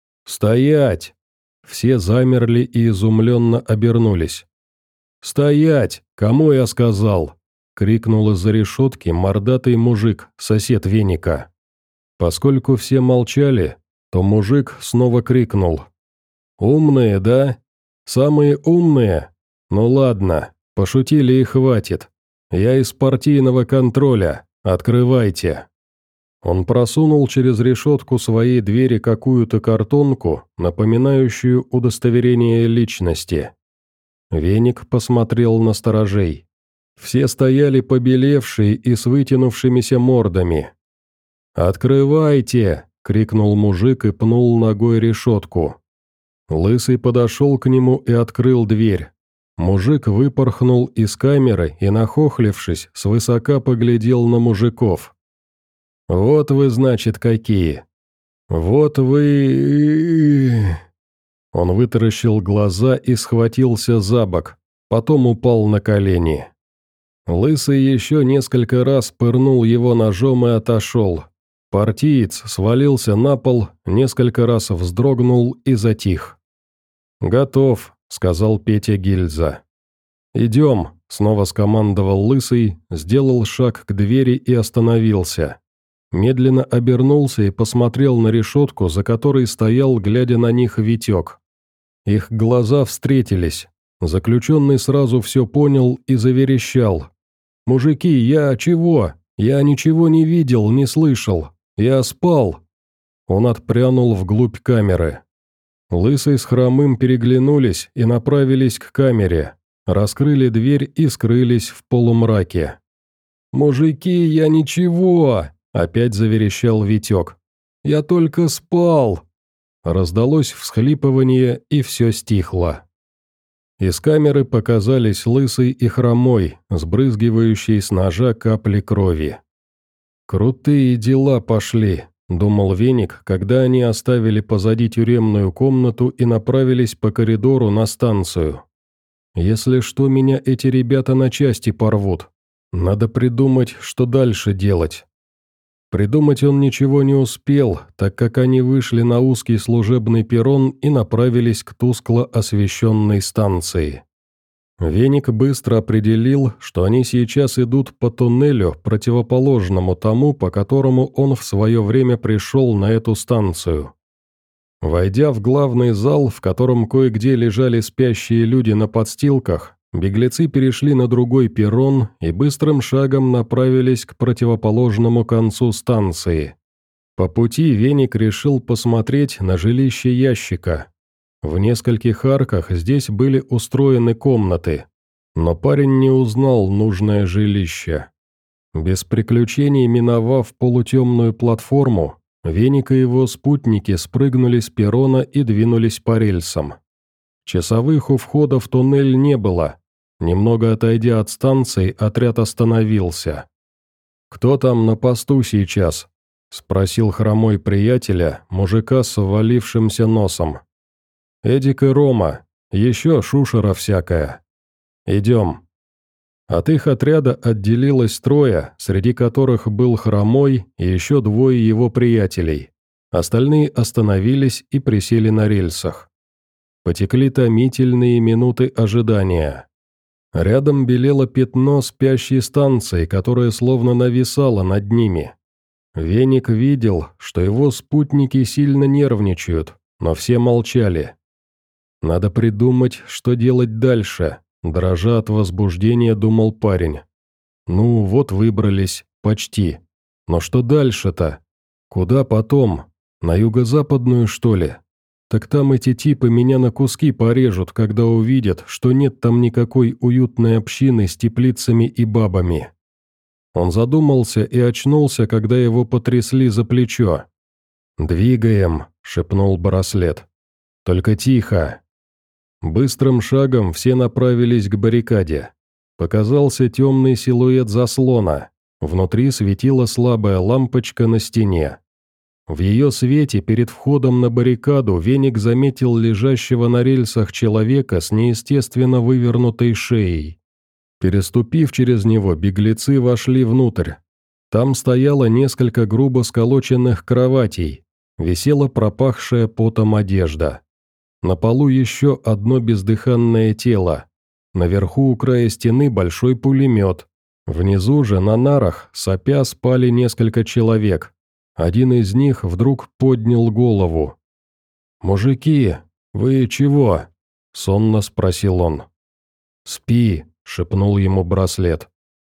«Стоять!» Все замерли и изумленно обернулись. «Стоять! Кому я сказал?» — крикнул из-за решетки мордатый мужик, сосед Веника. Поскольку все молчали, то мужик снова крикнул. «Умные, да? Самые умные? Ну ладно, пошутили и хватит. Я из партийного контроля, открывайте». Он просунул через решетку своей двери какую-то картонку, напоминающую удостоверение личности. Веник посмотрел на сторожей. Все стояли побелевшие и с вытянувшимися мордами. «Открывайте!» — крикнул мужик и пнул ногой решетку. Лысый подошел к нему и открыл дверь. Мужик выпорхнул из камеры и, нахохлившись, свысока поглядел на мужиков. «Вот вы, значит, какие! Вот вы...» Он вытаращил глаза и схватился за бок, потом упал на колени. Лысый еще несколько раз пырнул его ножом и отошел. Партиец свалился на пол, несколько раз вздрогнул и затих. «Готов», — сказал Петя Гильза. «Идем», — снова скомандовал Лысый, сделал шаг к двери и остановился. Медленно обернулся и посмотрел на решетку, за которой стоял, глядя на них, Витек. Их глаза встретились. Заключенный сразу все понял и заверещал. «Мужики, я чего? Я ничего не видел, не слышал. Я спал!» Он отпрянул вглубь камеры. Лысый с Хромым переглянулись и направились к камере, раскрыли дверь и скрылись в полумраке. «Мужики, я ничего!» — опять заверещал Витек. «Я только спал!» Раздалось всхлипывание, и все стихло. Из камеры показались Лысый и Хромой, сбрызгивающие с ножа капли крови. «Крутые дела пошли», — думал Веник, когда они оставили позади тюремную комнату и направились по коридору на станцию. «Если что, меня эти ребята на части порвут. Надо придумать, что дальше делать». Придумать он ничего не успел, так как они вышли на узкий служебный перрон и направились к тускло освещенной станции. Веник быстро определил, что они сейчас идут по туннелю, противоположному тому, по которому он в свое время пришел на эту станцию. Войдя в главный зал, в котором кое-где лежали спящие люди на подстилках, беглецы перешли на другой перрон и быстрым шагом направились к противоположному концу станции. По пути Веник решил посмотреть на жилище ящика. В нескольких арках здесь были устроены комнаты, но парень не узнал нужное жилище. Без приключений миновав полутемную платформу, Веник и его спутники спрыгнули с перрона и двинулись по рельсам. Часовых у входа в туннель не было. Немного отойдя от станции, отряд остановился. «Кто там на посту сейчас?» — спросил Хромой приятеля, мужика с ввалившимся носом. «Эдик и Рома, еще шушера всякая. Идем». От их отряда отделилось трое, среди которых был Хромой и еще двое его приятелей. Остальные остановились и присели на рельсах. Потекли томительные минуты ожидания. Рядом белело пятно спящей станции, которое словно нависало над ними. Веник видел, что его спутники сильно нервничают, но все молчали. «Надо придумать, что делать дальше», — дрожа от возбуждения думал парень. «Ну, вот выбрались, почти. Но что дальше-то? Куда потом? На юго-западную, что ли? Так там эти типы меня на куски порежут, когда увидят, что нет там никакой уютной общины с теплицами и бабами». Он задумался и очнулся, когда его потрясли за плечо. «Двигаем», — шепнул браслет. «Только тихо». Быстрым шагом все направились к баррикаде. Показался темный силуэт заслона. Внутри светила слабая лампочка на стене. В ее свете перед входом на баррикаду Веник заметил лежащего на рельсах человека с неестественно вывернутой шеей. Переступив через него, беглецы вошли внутрь. Там стояло несколько грубо сколоченных кроватей, висела пропахшая потом одежда. На полу еще одно бездыханное тело. Наверху у края стены большой пулемет. Внизу же на нарах, сопя, спали несколько человек. Один из них вдруг поднял голову. «Мужики, вы чего?» — сонно спросил он. «Спи», — шепнул ему браслет.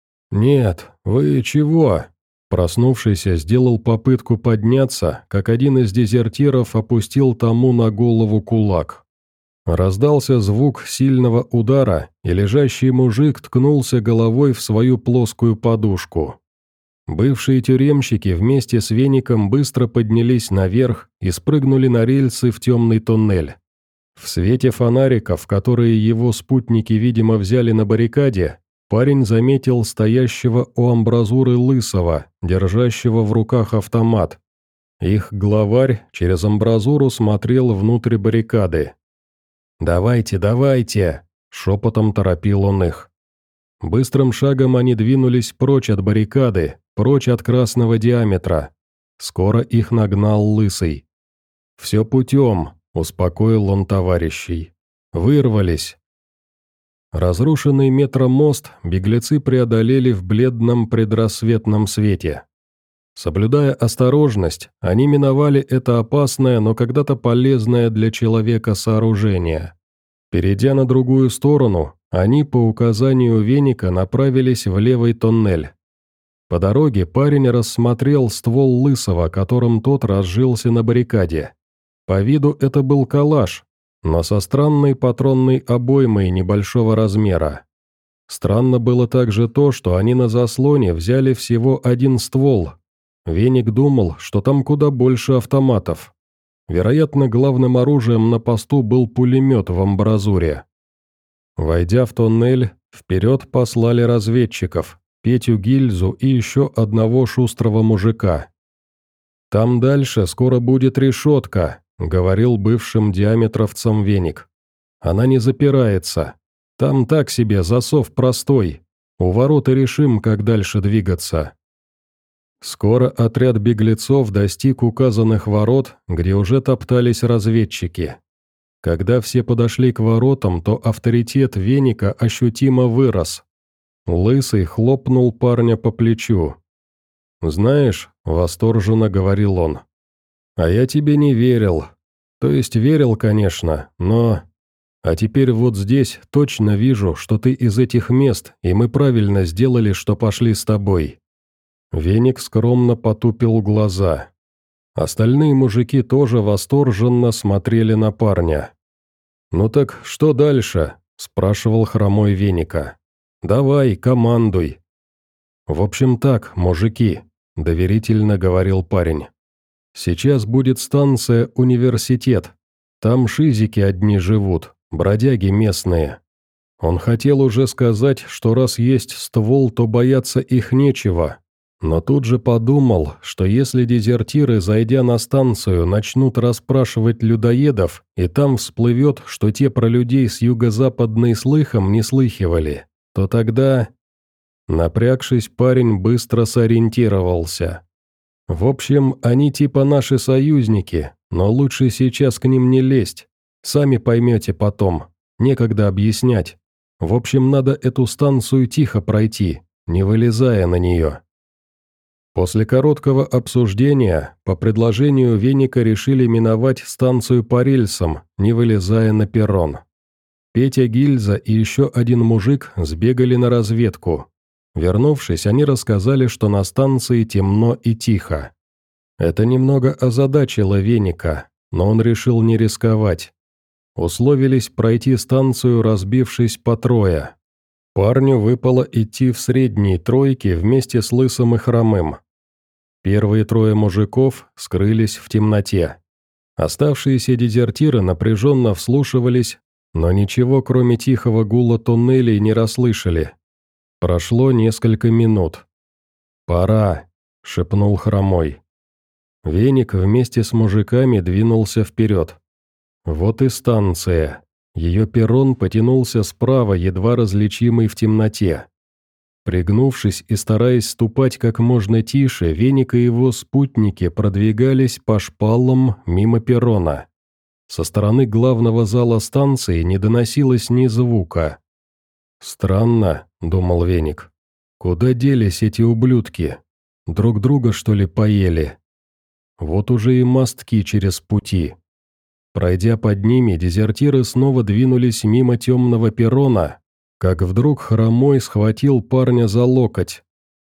«Нет, вы чего?» Проснувшийся сделал попытку подняться, как один из дезертиров опустил тому на голову кулак. Раздался звук сильного удара, и лежащий мужик ткнулся головой в свою плоскую подушку. Бывшие тюремщики вместе с Веником быстро поднялись наверх и спрыгнули на рельсы в темный туннель. В свете фонариков, которые его спутники, видимо, взяли на баррикаде, парень заметил стоящего у амбразуры Лысого, держащего в руках автомат. Их главарь через амбразуру смотрел внутрь баррикады. «Давайте, давайте!» – шепотом торопил он их. Быстрым шагом они двинулись прочь от баррикады, прочь от красного диаметра. Скоро их нагнал Лысый. «Все путем», – успокоил он товарищей. «Вырвались». Разрушенный метромост беглецы преодолели в бледном предрассветном свете. Соблюдая осторожность, они миновали это опасное, но когда-то полезное для человека сооружение. Перейдя на другую сторону, они по указанию Веника направились в левый тоннель. По дороге парень рассмотрел ствол Лысого, которым тот разжился на баррикаде. По виду это был калаш, но со странной патронной обоймой небольшого размера. Странно было также то, что они на заслоне взяли всего один ствол. Веник думал, что там куда больше автоматов. Вероятно, главным оружием на посту был пулемет в амбразуре. Войдя в тоннель, вперед послали разведчиков, Петю Гильзу и еще одного шустрого мужика. «Там дальше скоро будет решетка», — говорил бывшим диаметровцам Веник. «Она не запирается. Там так себе засов простой. У ворот и решим, как дальше двигаться». Скоро отряд беглецов достиг указанных ворот, где уже топтались разведчики. Когда все подошли к воротам, то авторитет Веника ощутимо вырос. Лысый хлопнул парня по плечу. «Знаешь», — восторженно говорил он, — «а я тебе не верил. То есть верил, конечно, но... А теперь вот здесь точно вижу, что ты из этих мест, и мы правильно сделали, что пошли с тобой». Веник скромно потупил глаза. Остальные мужики тоже восторженно смотрели на парня. «Ну так что дальше?» – спрашивал хромой Веника. «Давай, командуй». «В общем так, мужики», – доверительно говорил парень. «Сейчас будет станция «Университет». Там шизики одни живут, бродяги местные». Он хотел уже сказать, что раз есть ствол, то бояться их нечего. Но тут же подумал, что если дезертиры, зайдя на станцию, начнут расспрашивать людоедов, и там всплывет, что те про людей с юго-западной слыхом не слыхивали, то тогда... Напрягшись, парень быстро сориентировался. В общем, они типа наши союзники, но лучше сейчас к ним не лезть. Сами поймете потом, некогда объяснять. В общем, надо эту станцию тихо пройти, не вылезая на нее. После короткого обсуждения, по предложению Веника решили миновать станцию по рельсам, не вылезая на перрон. Петя Гильза и еще один мужик сбегали на разведку. Вернувшись, они рассказали, что на станции темно и тихо. Это немного озадачило Веника, но он решил не рисковать. Условились пройти станцию, разбившись по трое. Парню выпало идти в средней тройке вместе с Лысым и Хромым. Первые трое мужиков скрылись в темноте. Оставшиеся дезертиры напряженно вслушивались, но ничего, кроме тихого гула туннелей, не расслышали. Прошло несколько минут. «Пора», — шепнул Хромой. Веник вместе с мужиками двинулся вперед. Вот и станция. Ее перрон потянулся справа, едва различимый в темноте. Пригнувшись и стараясь ступать как можно тише, Веник и его спутники продвигались по шпалам мимо перрона. Со стороны главного зала станции не доносилось ни звука. «Странно», — думал Веник. «Куда делись эти ублюдки? Друг друга, что ли, поели? Вот уже и мостки через пути». Пройдя под ними, дезертиры снова двинулись мимо темного перрона, как вдруг Хромой схватил парня за локоть.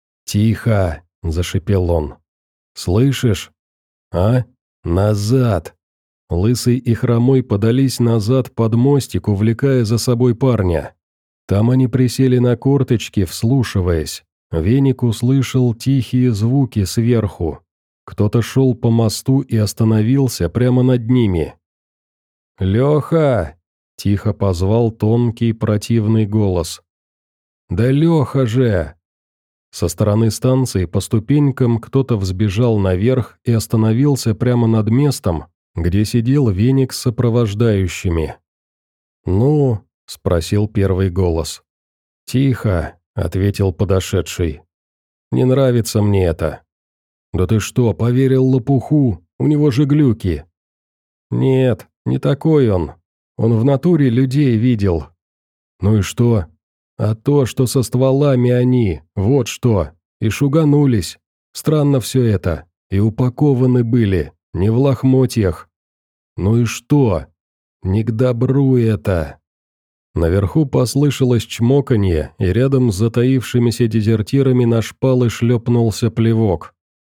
«Тихо!» – зашипел он. «Слышишь? А? Назад!» Лысый и Хромой подались назад под мостик, увлекая за собой парня. Там они присели на корточки, вслушиваясь. Веник услышал тихие звуки сверху. Кто-то шел по мосту и остановился прямо над ними. «Леха!» – тихо позвал тонкий противный голос. «Да Леха же!» Со стороны станции по ступенькам кто-то взбежал наверх и остановился прямо над местом, где сидел Веник с сопровождающими. «Ну?» – спросил первый голос. «Тихо», – ответил подошедший. «Не нравится мне это». «Да ты что, поверил лопуху? У него же глюки». «Нет, не такой он. Он в натуре людей видел». «Ну и что?» «А то, что со стволами они, вот что, и шуганулись. Странно все это, и упакованы были, не в лохмотьях». «Ну и что?» «Не к добру это». Наверху послышалось чмоканье, и рядом с затаившимися дезертирами на шпалы шлепнулся плевок.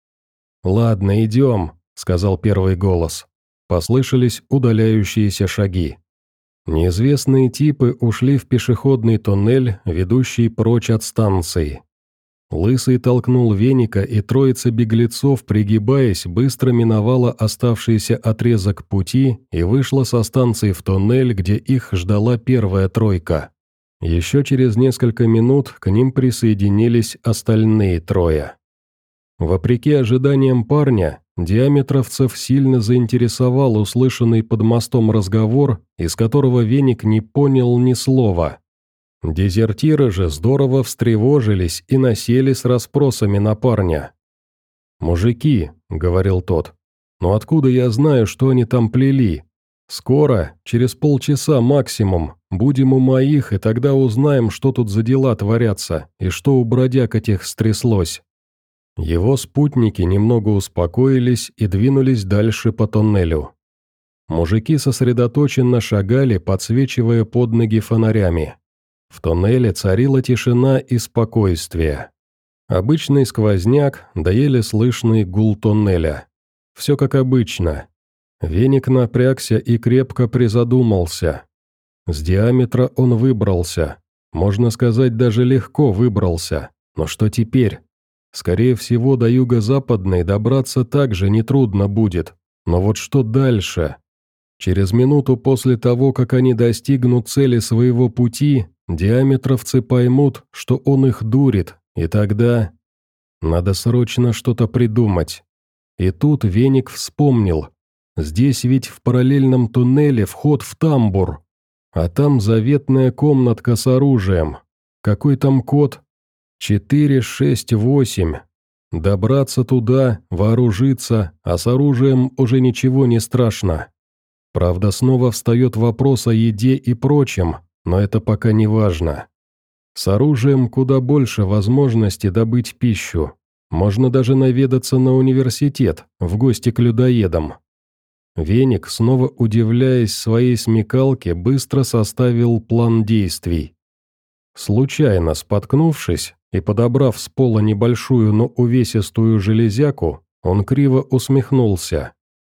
«Ладно, идем», — сказал первый голос. Послышались удаляющиеся шаги. Неизвестные типы ушли в пешеходный туннель, ведущий прочь от станции. Лысый толкнул Веника, и троица беглецов, пригибаясь, быстро миновала оставшийся отрезок пути и вышла со станции в туннель, где их ждала первая тройка. Еще через несколько минут к ним присоединились остальные трое. Вопреки ожиданиям парня, диаметровцев сильно заинтересовал услышанный под мостом разговор, из которого Веник не понял ни слова. Дезертиры же здорово встревожились и насели с расспросами на парня. «Мужики», — говорил тот, — «но откуда я знаю, что они там плели? Скоро, через полчаса максимум, будем у моих, и тогда узнаем, что тут за дела творятся, и что у бродяг этих стряслось». Его спутники немного успокоились и двинулись дальше по тоннелю. Мужики сосредоточенно шагали, подсвечивая под ноги фонарями. В тоннеле царила тишина и спокойствие. Обычный сквозняк, да еле слышный гул тоннеля. Все как обычно. Веник напрягся и крепко призадумался. С диаметра он выбрался. Можно сказать, даже легко выбрался. Но что теперь? Скорее всего, до юго-западной добраться также нетрудно будет. Но вот что дальше? Через минуту после того, как они достигнут цели своего пути, диаметровцы поймут, что он их дурит, и тогда... Надо срочно что-то придумать. И тут Веник вспомнил. Здесь ведь в параллельном туннеле вход в тамбур. А там заветная комнатка с оружием. Какой там код? 468. Добраться туда, вооружиться, а с оружием уже ничего не страшно. Правда, снова встает вопрос о еде и прочем, но это пока не важно. С оружием куда больше возможностей добыть пищу. Можно даже наведаться на университет, в гости к людоедам. Веник, снова удивляясь своей смекалке, быстро составил план действий. Случайно споткнувшись и подобрав с пола небольшую, но увесистую железяку, он криво усмехнулся.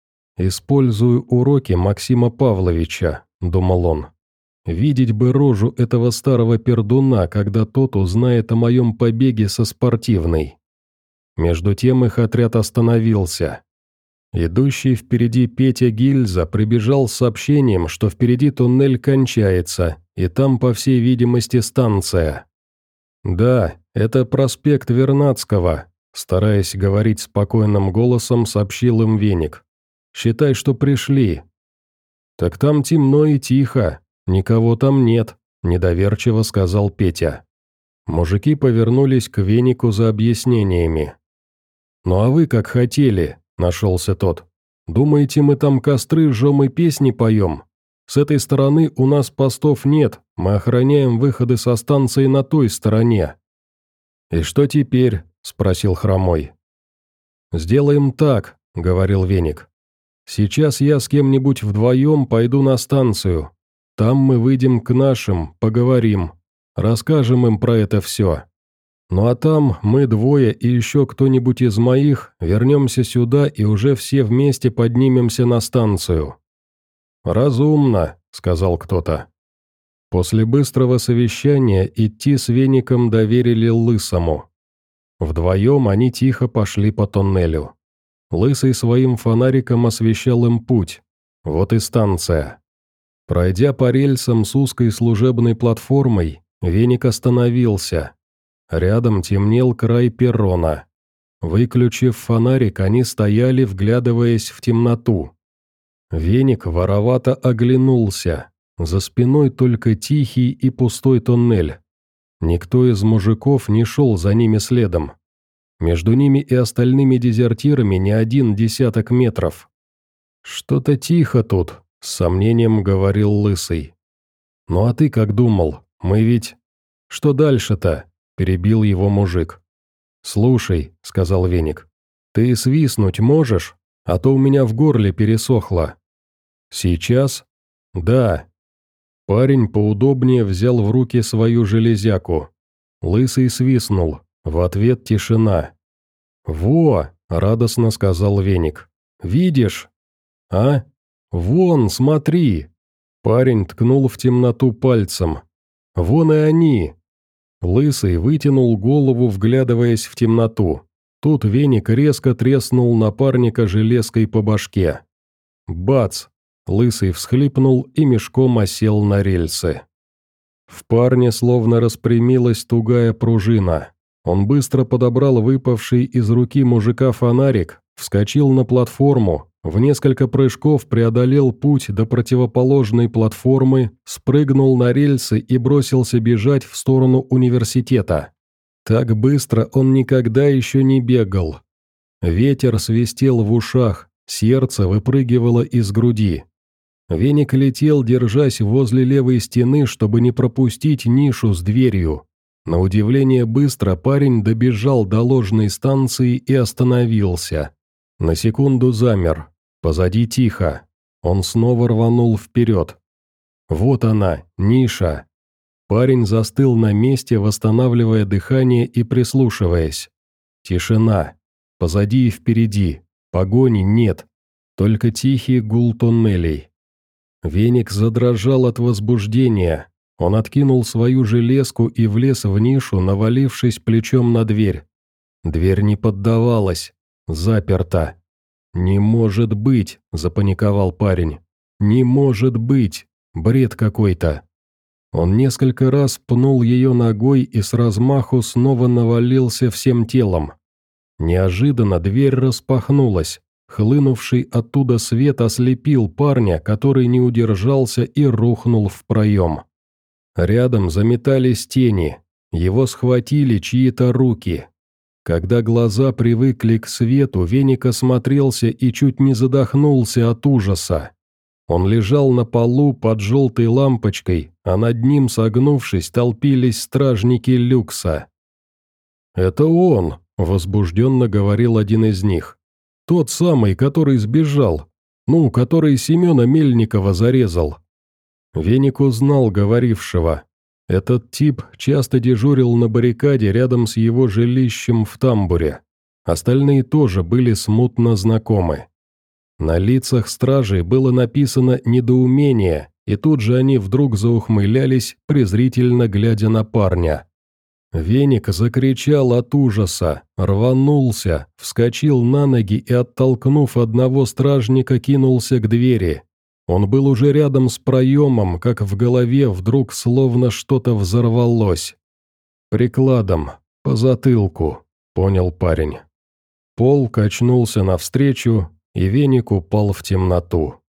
«Использую уроки Максима Павловича», — думал он. «Видеть бы рожу этого старого пердуна, когда тот узнает о моем побеге со спортивной». Между тем их отряд остановился. Идущий впереди Петя Гильза прибежал с сообщением, что впереди туннель кончается, и там, по всей видимости, станция. «Да, это проспект Вернадского», — стараясь говорить спокойным голосом, сообщил им Веник. «Считай, что пришли». «Так там темно и тихо, никого там нет», — недоверчиво сказал Петя. Мужики повернулись к Венику за объяснениями. «Ну а вы как хотели», — нашелся тот. «Думаете, мы там костры жжем и песни поем? С этой стороны у нас постов нет, мы охраняем выходы со станции на той стороне». «И что теперь?» — спросил Хромой. «Сделаем так», — говорил Веник. «Сейчас я с кем-нибудь вдвоем пойду на станцию. Там мы выйдем к нашим, поговорим, расскажем им про это все. Ну а там мы двое и еще кто-нибудь из моих вернемся сюда и уже все вместе поднимемся на станцию». «Разумно», — сказал кто-то. После быстрого совещания идти с Веником доверили Лысому. Вдвоем они тихо пошли по тоннелю. Лысый своим фонариком освещал им путь. Вот и станция. Пройдя по рельсам с узкой служебной платформой, Веник остановился. Рядом темнел край перрона. Выключив фонарик, они стояли, вглядываясь в темноту. Веник воровато оглянулся. За спиной только тихий и пустой туннель. Никто из мужиков не шел за ними следом. Между ними и остальными дезертирами не 1 десяток метров. «Что-то тихо тут», — с сомнением говорил Лысый. «Ну а ты как думал? Мы ведь...» «Что дальше-то?» — перебил его мужик. «Слушай», — сказал Веник, — «ты свистнуть можешь? А то у меня в горле пересохло». «Сейчас?» «Да». Парень поудобнее взял в руки свою железяку. Лысый свистнул. В ответ тишина. «Во!» — радостно сказал Веник. «Видишь?» «А? Вон, смотри!» Парень ткнул в темноту пальцем. «Вон и они!» Лысый вытянул голову, вглядываясь в темноту. Тут Веник резко треснул напарника железкой по башке. Бац! Лысый всхлипнул и мешком осел на рельсы. В парне словно распрямилась тугая пружина. Он быстро подобрал выпавший из руки мужика фонарик, вскочил на платформу, в несколько прыжков преодолел путь до противоположной платформы, спрыгнул на рельсы и бросился бежать в сторону университета. Так быстро он никогда еще не бегал. Ветер свистел в ушах, сердце выпрыгивало из груди. Веник летел, держась возле левой стены, чтобы не пропустить нишу с дверью. На удивление быстро парень добежал до ложной станции и остановился. На секунду замер. Позади тихо. Он снова рванул вперед. Вот она, ниша. Парень застыл на месте, восстанавливая дыхание и прислушиваясь. Тишина. Позади и впереди. Погони нет. Только тихий гул туннелей. Веник задрожал от возбуждения. Он откинул свою железку и влез в нишу, навалившись плечом на дверь. Дверь не поддавалась. Заперта. «Не может быть!» – запаниковал парень. «Не может быть! Бред какой-то!» Он несколько раз пнул ее ногой и с размаху снова навалился всем телом. Неожиданно дверь распахнулась. Хлынувший оттуда свет ослепил парня, который не удержался и рухнул в проем. Рядом заметались тени. Его схватили чьи-то руки. Когда глаза привыкли к свету, Веник осмотрелся и чуть не задохнулся от ужаса. Он лежал на полу под желтой лампочкой, а над ним, согнувшись, толпились стражники люкса. «Это он», — возбужденно говорил один из них. «Тот самый, который сбежал. Который Семена Мельникова зарезал». Веник узнал говорившего. Этот тип часто дежурил на баррикаде рядом с его жилищем в тамбуре. Остальные тоже были смутно знакомы. На лицах стражей было написано недоумение, и тут же они вдруг заухмылялись, презрительно глядя на парня. Веник закричал от ужаса, рванулся, вскочил на ноги и, оттолкнув одного стражника, кинулся к двери. Он был уже рядом с проемом, как в голове вдруг словно что-то взорвалось. «Прикладом, по затылку», — понял парень. Пол качнулся навстречу, и Веник упал в темноту.